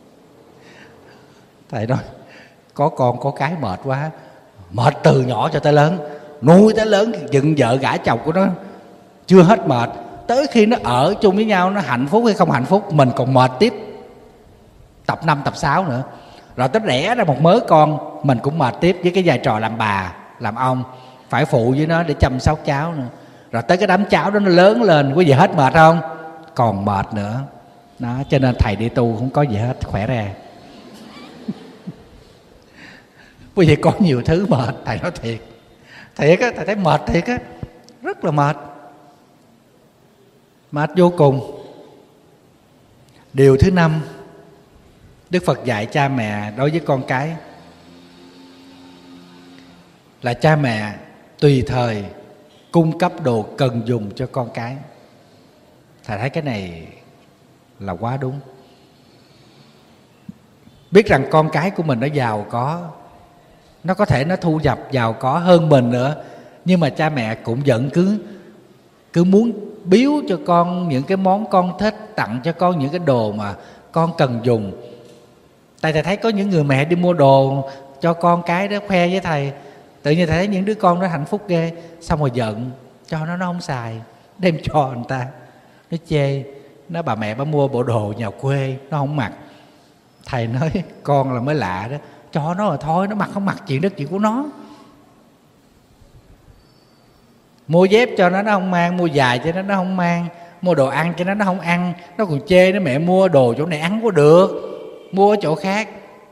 Thầy nói có con có cái mệt quá, mệt từ nhỏ cho tới lớn, nuôi tới lớn, dựng vợ gả chồng của nó chưa hết mệt, tới khi nó ở chung với nhau nó hạnh phúc hay không hạnh phúc mình còn mệt tiếp tập 5 tập 6 nữa. Rồi tới đẻ ra một mớ con mình cũng mệt tiếp với cái vai trò làm bà làm ông, phải phụ với nó để chăm sóc cháu nữa. Rồi tới cái đám cháu đó nó lớn lên, quý vị hết mệt không? Còn mệt nữa đó. Cho nên thầy đi tu không có gì hết, khỏe ra. Quý vị có nhiều thứ mệt, thầy nói thiệt. Thiệt á, thầy thấy mệt thiệt á, rất là mệt, mệt vô cùng. Điều thứ 5 Đức Phật dạy cha mẹ đối với con cái là cha mẹ tùy thời cung cấp đồ cần dùng cho con cái. Thầy thấy cái này là quá đúng. Biết rằng con cái của mình nó giàu có, nó có thể nó thu nhập giàu có hơn mình nữa, nhưng mà cha mẹ cũng vẫn cứ muốn biếu cho con những cái món con thích, tặng cho con những cái đồ mà con cần dùng. Tại thầy thấy có những người mẹ đi mua đồ cho con cái đó khoe với thầy, tự nhiên thầy thấy những đứa con nó hạnh phúc ghê, xong rồi giận cho nó không xài, đem cho người ta, nó chê, nó bà mẹ bà mua bộ đồ nhà quê nó không mặc. Thầy nói con là mới lạ đó, cho nó rồi thôi, nó mặc không mặc chuyện đó chuyện của nó. Mua dép cho nó không mang, mua giày cho nó không mang, mua đồ ăn cho nó không ăn, nó còn chê nó mẹ mua đồ chỗ này ăn có được, mua ở chỗ khác.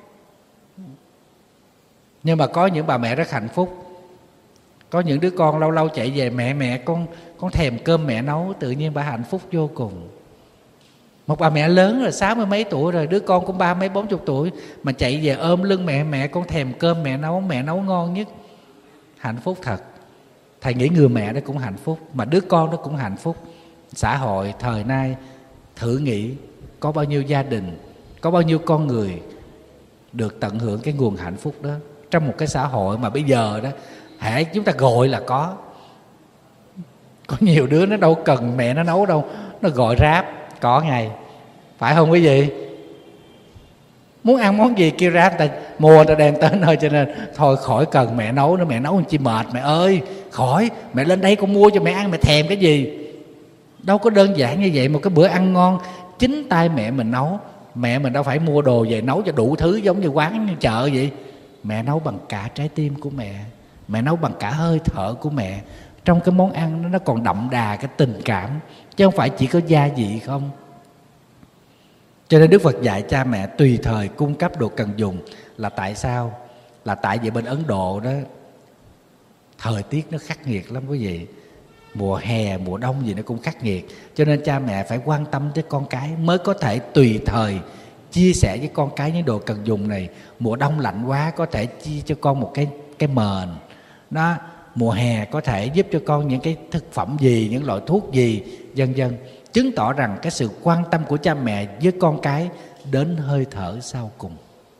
Nhưng mà có những bà mẹ rất hạnh phúc, có những đứa con lâu lâu chạy về mẹ con thèm cơm mẹ nấu, tự nhiên bà hạnh phúc vô cùng. Một bà mẹ lớn rồi 60 mấy tuổi rồi, đứa con cũng 30 mấy 40 tuổi mà chạy về ôm lưng mẹ con thèm cơm mẹ nấu ngon nhất, hạnh phúc thật. Thầy nghĩ người mẹ đó cũng hạnh phúc, mà đứa con đó cũng hạnh phúc. Xã hội thời nay thử nghĩ có bao nhiêu gia đình, có bao nhiêu con người được tận hưởng cái nguồn hạnh phúc đó trong một cái xã hội mà bây giờ đó hễ chúng ta gọi là có nhiều đứa nó đâu cần mẹ nó nấu đâu, nó gọi Grab có ngay, phải không quý vị? Muốn ăn món gì kêu Grab, ta mua người ta đem tới nơi, cho nên thôi khỏi cần mẹ nấu nữa, mẹ nấu chi mệt mẹ ơi, khỏi, mẹ lên đây con mua cho mẹ ăn, mẹ thèm cái gì. Đâu có đơn giản như vậy. Một cái bữa ăn ngon chính tay mẹ mình nấu, mẹ mình đâu phải mua đồ về nấu cho đủ thứ giống như quán như chợ vậy. Mẹ nấu bằng cả trái tim của mẹ nấu bằng cả hơi thở của mẹ. Trong cái món ăn nó còn đậm đà cái tình cảm, chứ không phải chỉ có gia vị không. Cho nên Đức Phật dạy cha mẹ tùy thời cung cấp đồ cần dùng là tại sao? Là tại vì bên Ấn Độ đó thời tiết nó khắc nghiệt lắm quý vị. mùa hè, mùa đông gì nó cũng khắc nghiệt. Cho nên cha mẹ phải quan tâm tới con cái, mới có thể tùy thời chia sẻ với con cái những đồ cần dùng này. Mùa đông lạnh quá có thể chia cho con một cái mền đó, mùa hè có thể giúp cho con những cái thực phẩm gì, những loại thuốc gì, vân vân. Chứng tỏ rằng cái sự quan tâm của cha mẹ với con cái đến hơi thở sau cùng.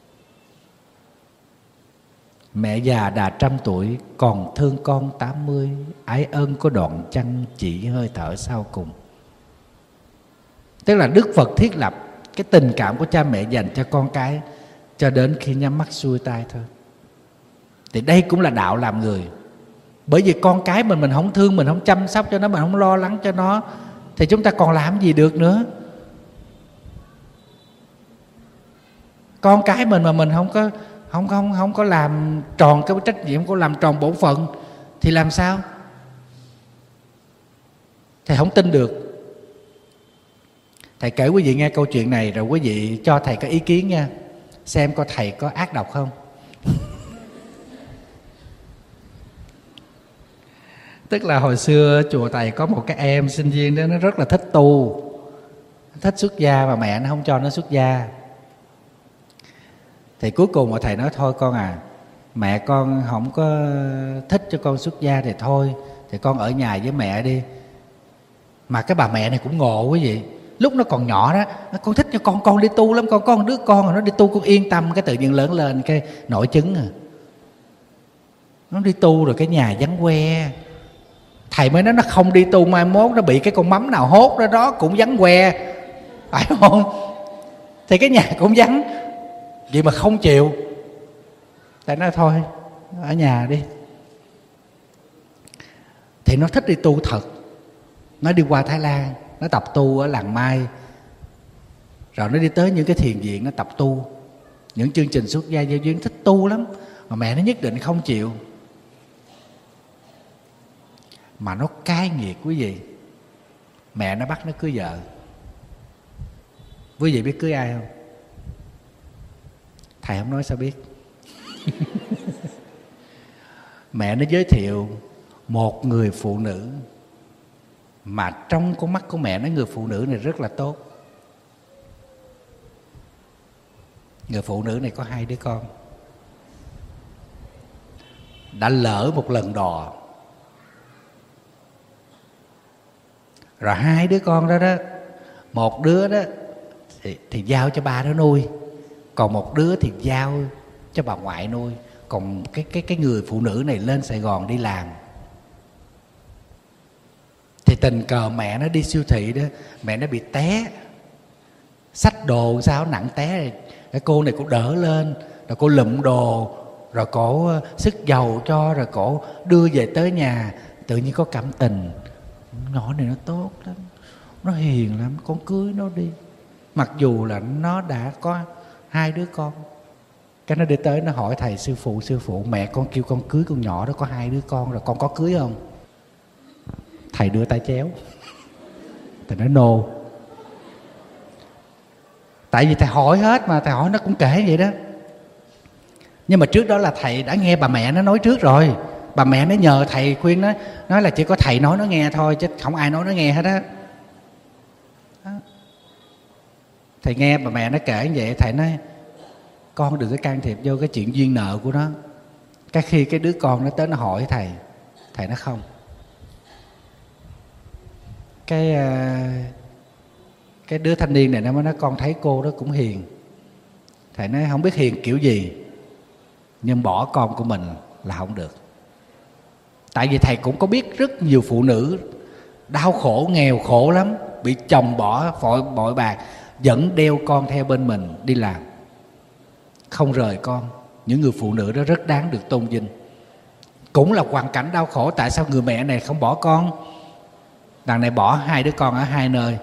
Mẹ già đã 100 tuổi còn thương con 80, ái ân có đoạn chăng chỉ hơi thở sau cùng. Tức là Đức Phật thiết lập cái tình cảm của cha mẹ dành cho con cái cho đến khi nhắm mắt xuôi tay thôi. Thì đây cũng là đạo làm người. Bởi vì con cái mình không thương, mình không chăm sóc cho nó, mình không lo lắng cho nó, thì chúng ta còn làm gì được nữa. Con cái mình mà mình không có làm tròn cái trách nhiệm, không có làm tròn bổn phận thì làm sao? Thầy không tin được. Thầy kể quý vị nghe câu chuyện này rồi quý vị cho thầy có ý kiến nha, xem coi thầy có ác độc không. Tức là hồi xưa chùa thầy có một cái em sinh viên đó, nó rất là thích tu, thích xuất gia mà mẹ nó không cho nó xuất gia. Thì cuối cùng mà thầy nói thôi con à, mẹ con không có thích cho con xuất gia thì thôi, thì con ở nhà với mẹ đi. Mà cái bà mẹ này cũng ngộ quý vị. Lúc nó còn nhỏ đó, con thích cho con đi tu lắm, con đứa con rồi nó đi tu con yên tâm. Cái tự nhiên lớn lên cái nổi chứng à, nó đi tu rồi cái nhà vắng que. Thầy mới nói nó không đi tu mai mốt nó bị cái con mắm nào hốt đó đó cũng vắng que, phải không? Thì cái nhà cũng vắng. Vậy mà không chịu. Thầy nói thôi ở nhà đi. Thì nó thích đi tu thật. Nó đi qua Thái Lan, nó tập tu ở làng Mai. Rồi nó đi tới những cái thiền viện nó tập tu, những chương trình xuất gia giao duyên, thích tu lắm. Mà mẹ nó nhất định không chịu. Mà nó cay nghiệt quý vị. Mẹ nó bắt nó cưới vợ. Quý vị biết cưới ai không? Thầy không nói sao biết. Mẹ nó giới thiệu một người phụ nữ mà trong con mắt của mẹ nó, người phụ nữ này rất là tốt. Người phụ nữ này có 2 đứa con, đã lỡ một lần đò. Rồi 2 đứa con đó đó, một đứa đó thì giao cho ba nó nuôi, còn một đứa thì giao cho bà ngoại nuôi. Còn cái người phụ nữ này lên Sài Gòn đi làm. Thì tình cờ mẹ nó đi siêu thị đó, mẹ nó bị té, xách đồ sao nặng té rồi. Cái cô này cũng đỡ lên, rồi cô lụm đồ, rồi cổ sức dầu cho, rồi cổ đưa về tới nhà. Tự nhiên có cảm tình, nhỏ này nó tốt lắm, nó hiền lắm, con cưới nó đi. Mặc dù là nó đã có 2 đứa con. Cái nó đi tới nó hỏi thầy: sư phụ, mẹ con kêu con cưới con nhỏ đó, có 2 đứa con rồi, con có cưới không? Thầy đưa tay chéo. Thầy nói no. Tại vì thầy hỏi hết mà, thầy hỏi nó cũng kể vậy đó. Nhưng mà trước đó là thầy đã nghe bà mẹ nó nói trước rồi. Bà mẹ nó nhờ thầy khuyên nó, nói là chỉ có thầy nói nó nghe thôi, chứ không ai nói nó nghe hết á. Thầy nghe bà mẹ nó kể như vậy, thầy nói con đừng có can thiệp vô cái chuyện duyên nợ của nó. Cái khi cái đứa con nó tới nó hỏi thầy, thầy nói không. Cái đứa thanh niên này nó mới nói con thấy cô đó cũng hiền. Thầy nói không biết hiền kiểu gì, nhưng bỏ con của mình là không được. Tại vì thầy cũng có biết rất nhiều phụ nữ đau khổ, nghèo khổ lắm, bị chồng bỏ, bội bạc, vẫn đeo con theo bên mình đi làm, không rời con. Những người phụ nữ đó rất đáng được tôn vinh. Cũng là hoàn cảnh đau khổ. Tại sao người mẹ này không bỏ con? Đằng này bỏ 2 đứa con ở 2 nơi,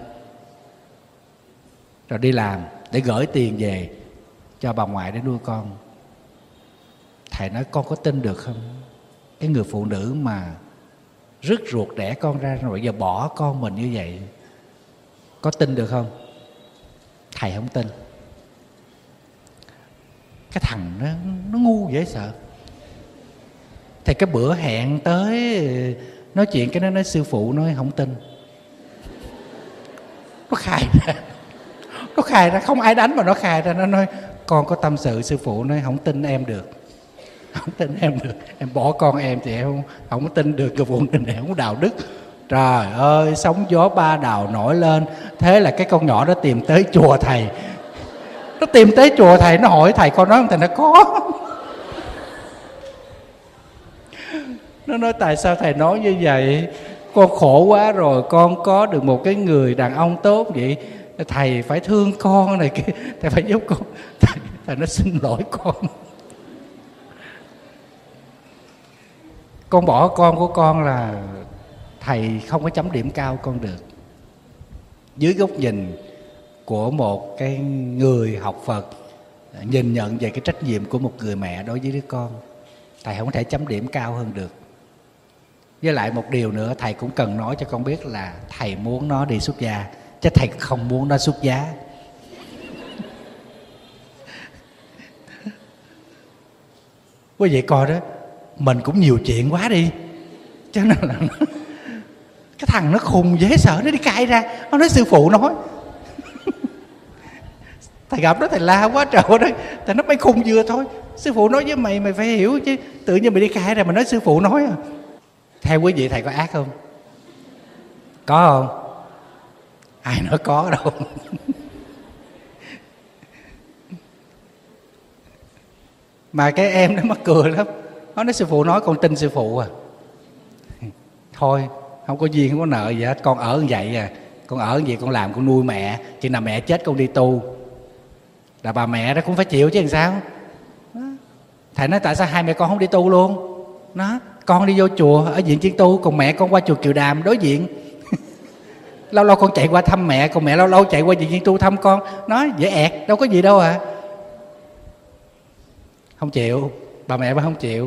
rồi đi làm để gửi tiền về cho bà ngoại để nuôi con. Thầy nói con có tin được không? Cái người phụ nữ mà rứt ruột đẻ con ra rồi giờ bỏ con mình như vậy, có tin được không? Thầy không tin. Cái thằng nó ngu dễ sợ. Thì cái bữa hẹn tới Nói chuyện cái nó nói sư phụ, nói không tin. Nó khai ra không ai đánh mà nó khai ra. Nó nói con có tâm sự. Sư phụ nói không tin em được, không tin em được, em bỏ con em thì em không tin được cái vụ này không có đạo đức. Trời ơi, sóng gió ba đào nổi lên. Thế là cái con nhỏ đó tìm tới chùa thầy. Nó tìm tới chùa thầy, nó hỏi thầy con nói không? Thầy nó có. Nó nói tại sao thầy nói như vậy? Con khổ quá rồi, con có được một cái người đàn ông tốt vậy, thầy phải thương con này kia, thầy phải giúp con. Thầy nó xin lỗi con bỏ con của con là thầy không có chấm điểm cao con được. Dưới góc nhìn của một cái người học Phật nhìn nhận về cái trách nhiệm của một người mẹ đối với đứa con, thầy không thể chấm điểm cao hơn được. Với lại một điều nữa thầy cũng cần nói cho con biết là thầy muốn nó đi xuất gia, chứ thầy không muốn nó xuất giá. Quý vị coi đó, mình cũng nhiều chuyện quá đi, cho nên là cái thằng nó khùng dễ sợ, nó đi cãi ra, nó nói sư phụ nói. Thầy gặp đó thầy la quá trời đó, thầy nói mày khùng vừa thôi, sư phụ nói với mày, mày phải hiểu chứ, tự nhiên mày đi cãi ra mà nói sư phụ nói à. Theo quý vị thầy có ác không? Có không? Ai nói có đâu. Mà cái em nó mắc cười lắm. Nó nói sư phụ nói con tin sư phụ à. Thôi không có duyên không có nợ gì hết, con ở như vậy à. Con ở như vậy con làm con nuôi mẹ, chừng nào mẹ chết con đi tu là bà mẹ đó cũng phải chịu chứ làm sao. Thầy nói tại sao hai mẹ con không đi tu luôn? Nó con đi vô chùa ở viện Chiên Tu, còn mẹ con qua chùa Kiều Đàm đối diện. Lâu lâu con chạy qua thăm mẹ, còn mẹ lâu lâu chạy qua viện Chiên Tu thăm con. Nói dễ ẹt, đâu có gì đâu à. Không chịu, bà mẹ vẫn không chịu.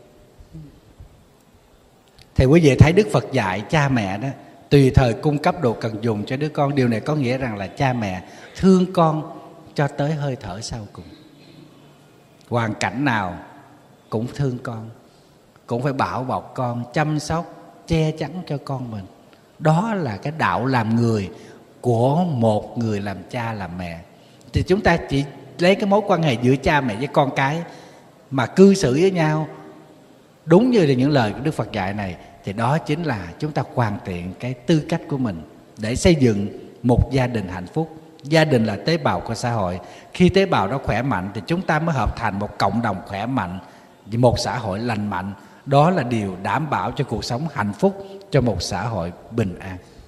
Thì quý vị thấy Đức Phật dạy cha mẹ đó tùy thời cung cấp đồ cần dùng cho đứa con. Điều này có nghĩa rằng là cha mẹ thương con cho tới hơi thở sau cùng. Hoàn cảnh nào cũng thương con, cũng phải bảo bọc con, chăm sóc, che chắn cho con mình. Đó là cái đạo làm người của một người làm cha làm mẹ. Thì chúng ta chỉ lấy cái mối quan hệ giữa cha mẹ với con cái mà cư xử với nhau đúng như là những lời của Đức Phật dạy này, thì đó chính là chúng ta hoàn thiện cái tư cách của mình để xây dựng một gia đình hạnh phúc. Gia đình là tế bào của xã hội. Khi tế bào đó khỏe mạnh thì chúng ta mới hợp thành một cộng đồng khỏe mạnh, một xã hội lành mạnh. Đó là điều đảm bảo cho cuộc sống hạnh phúc, cho một xã hội bình an.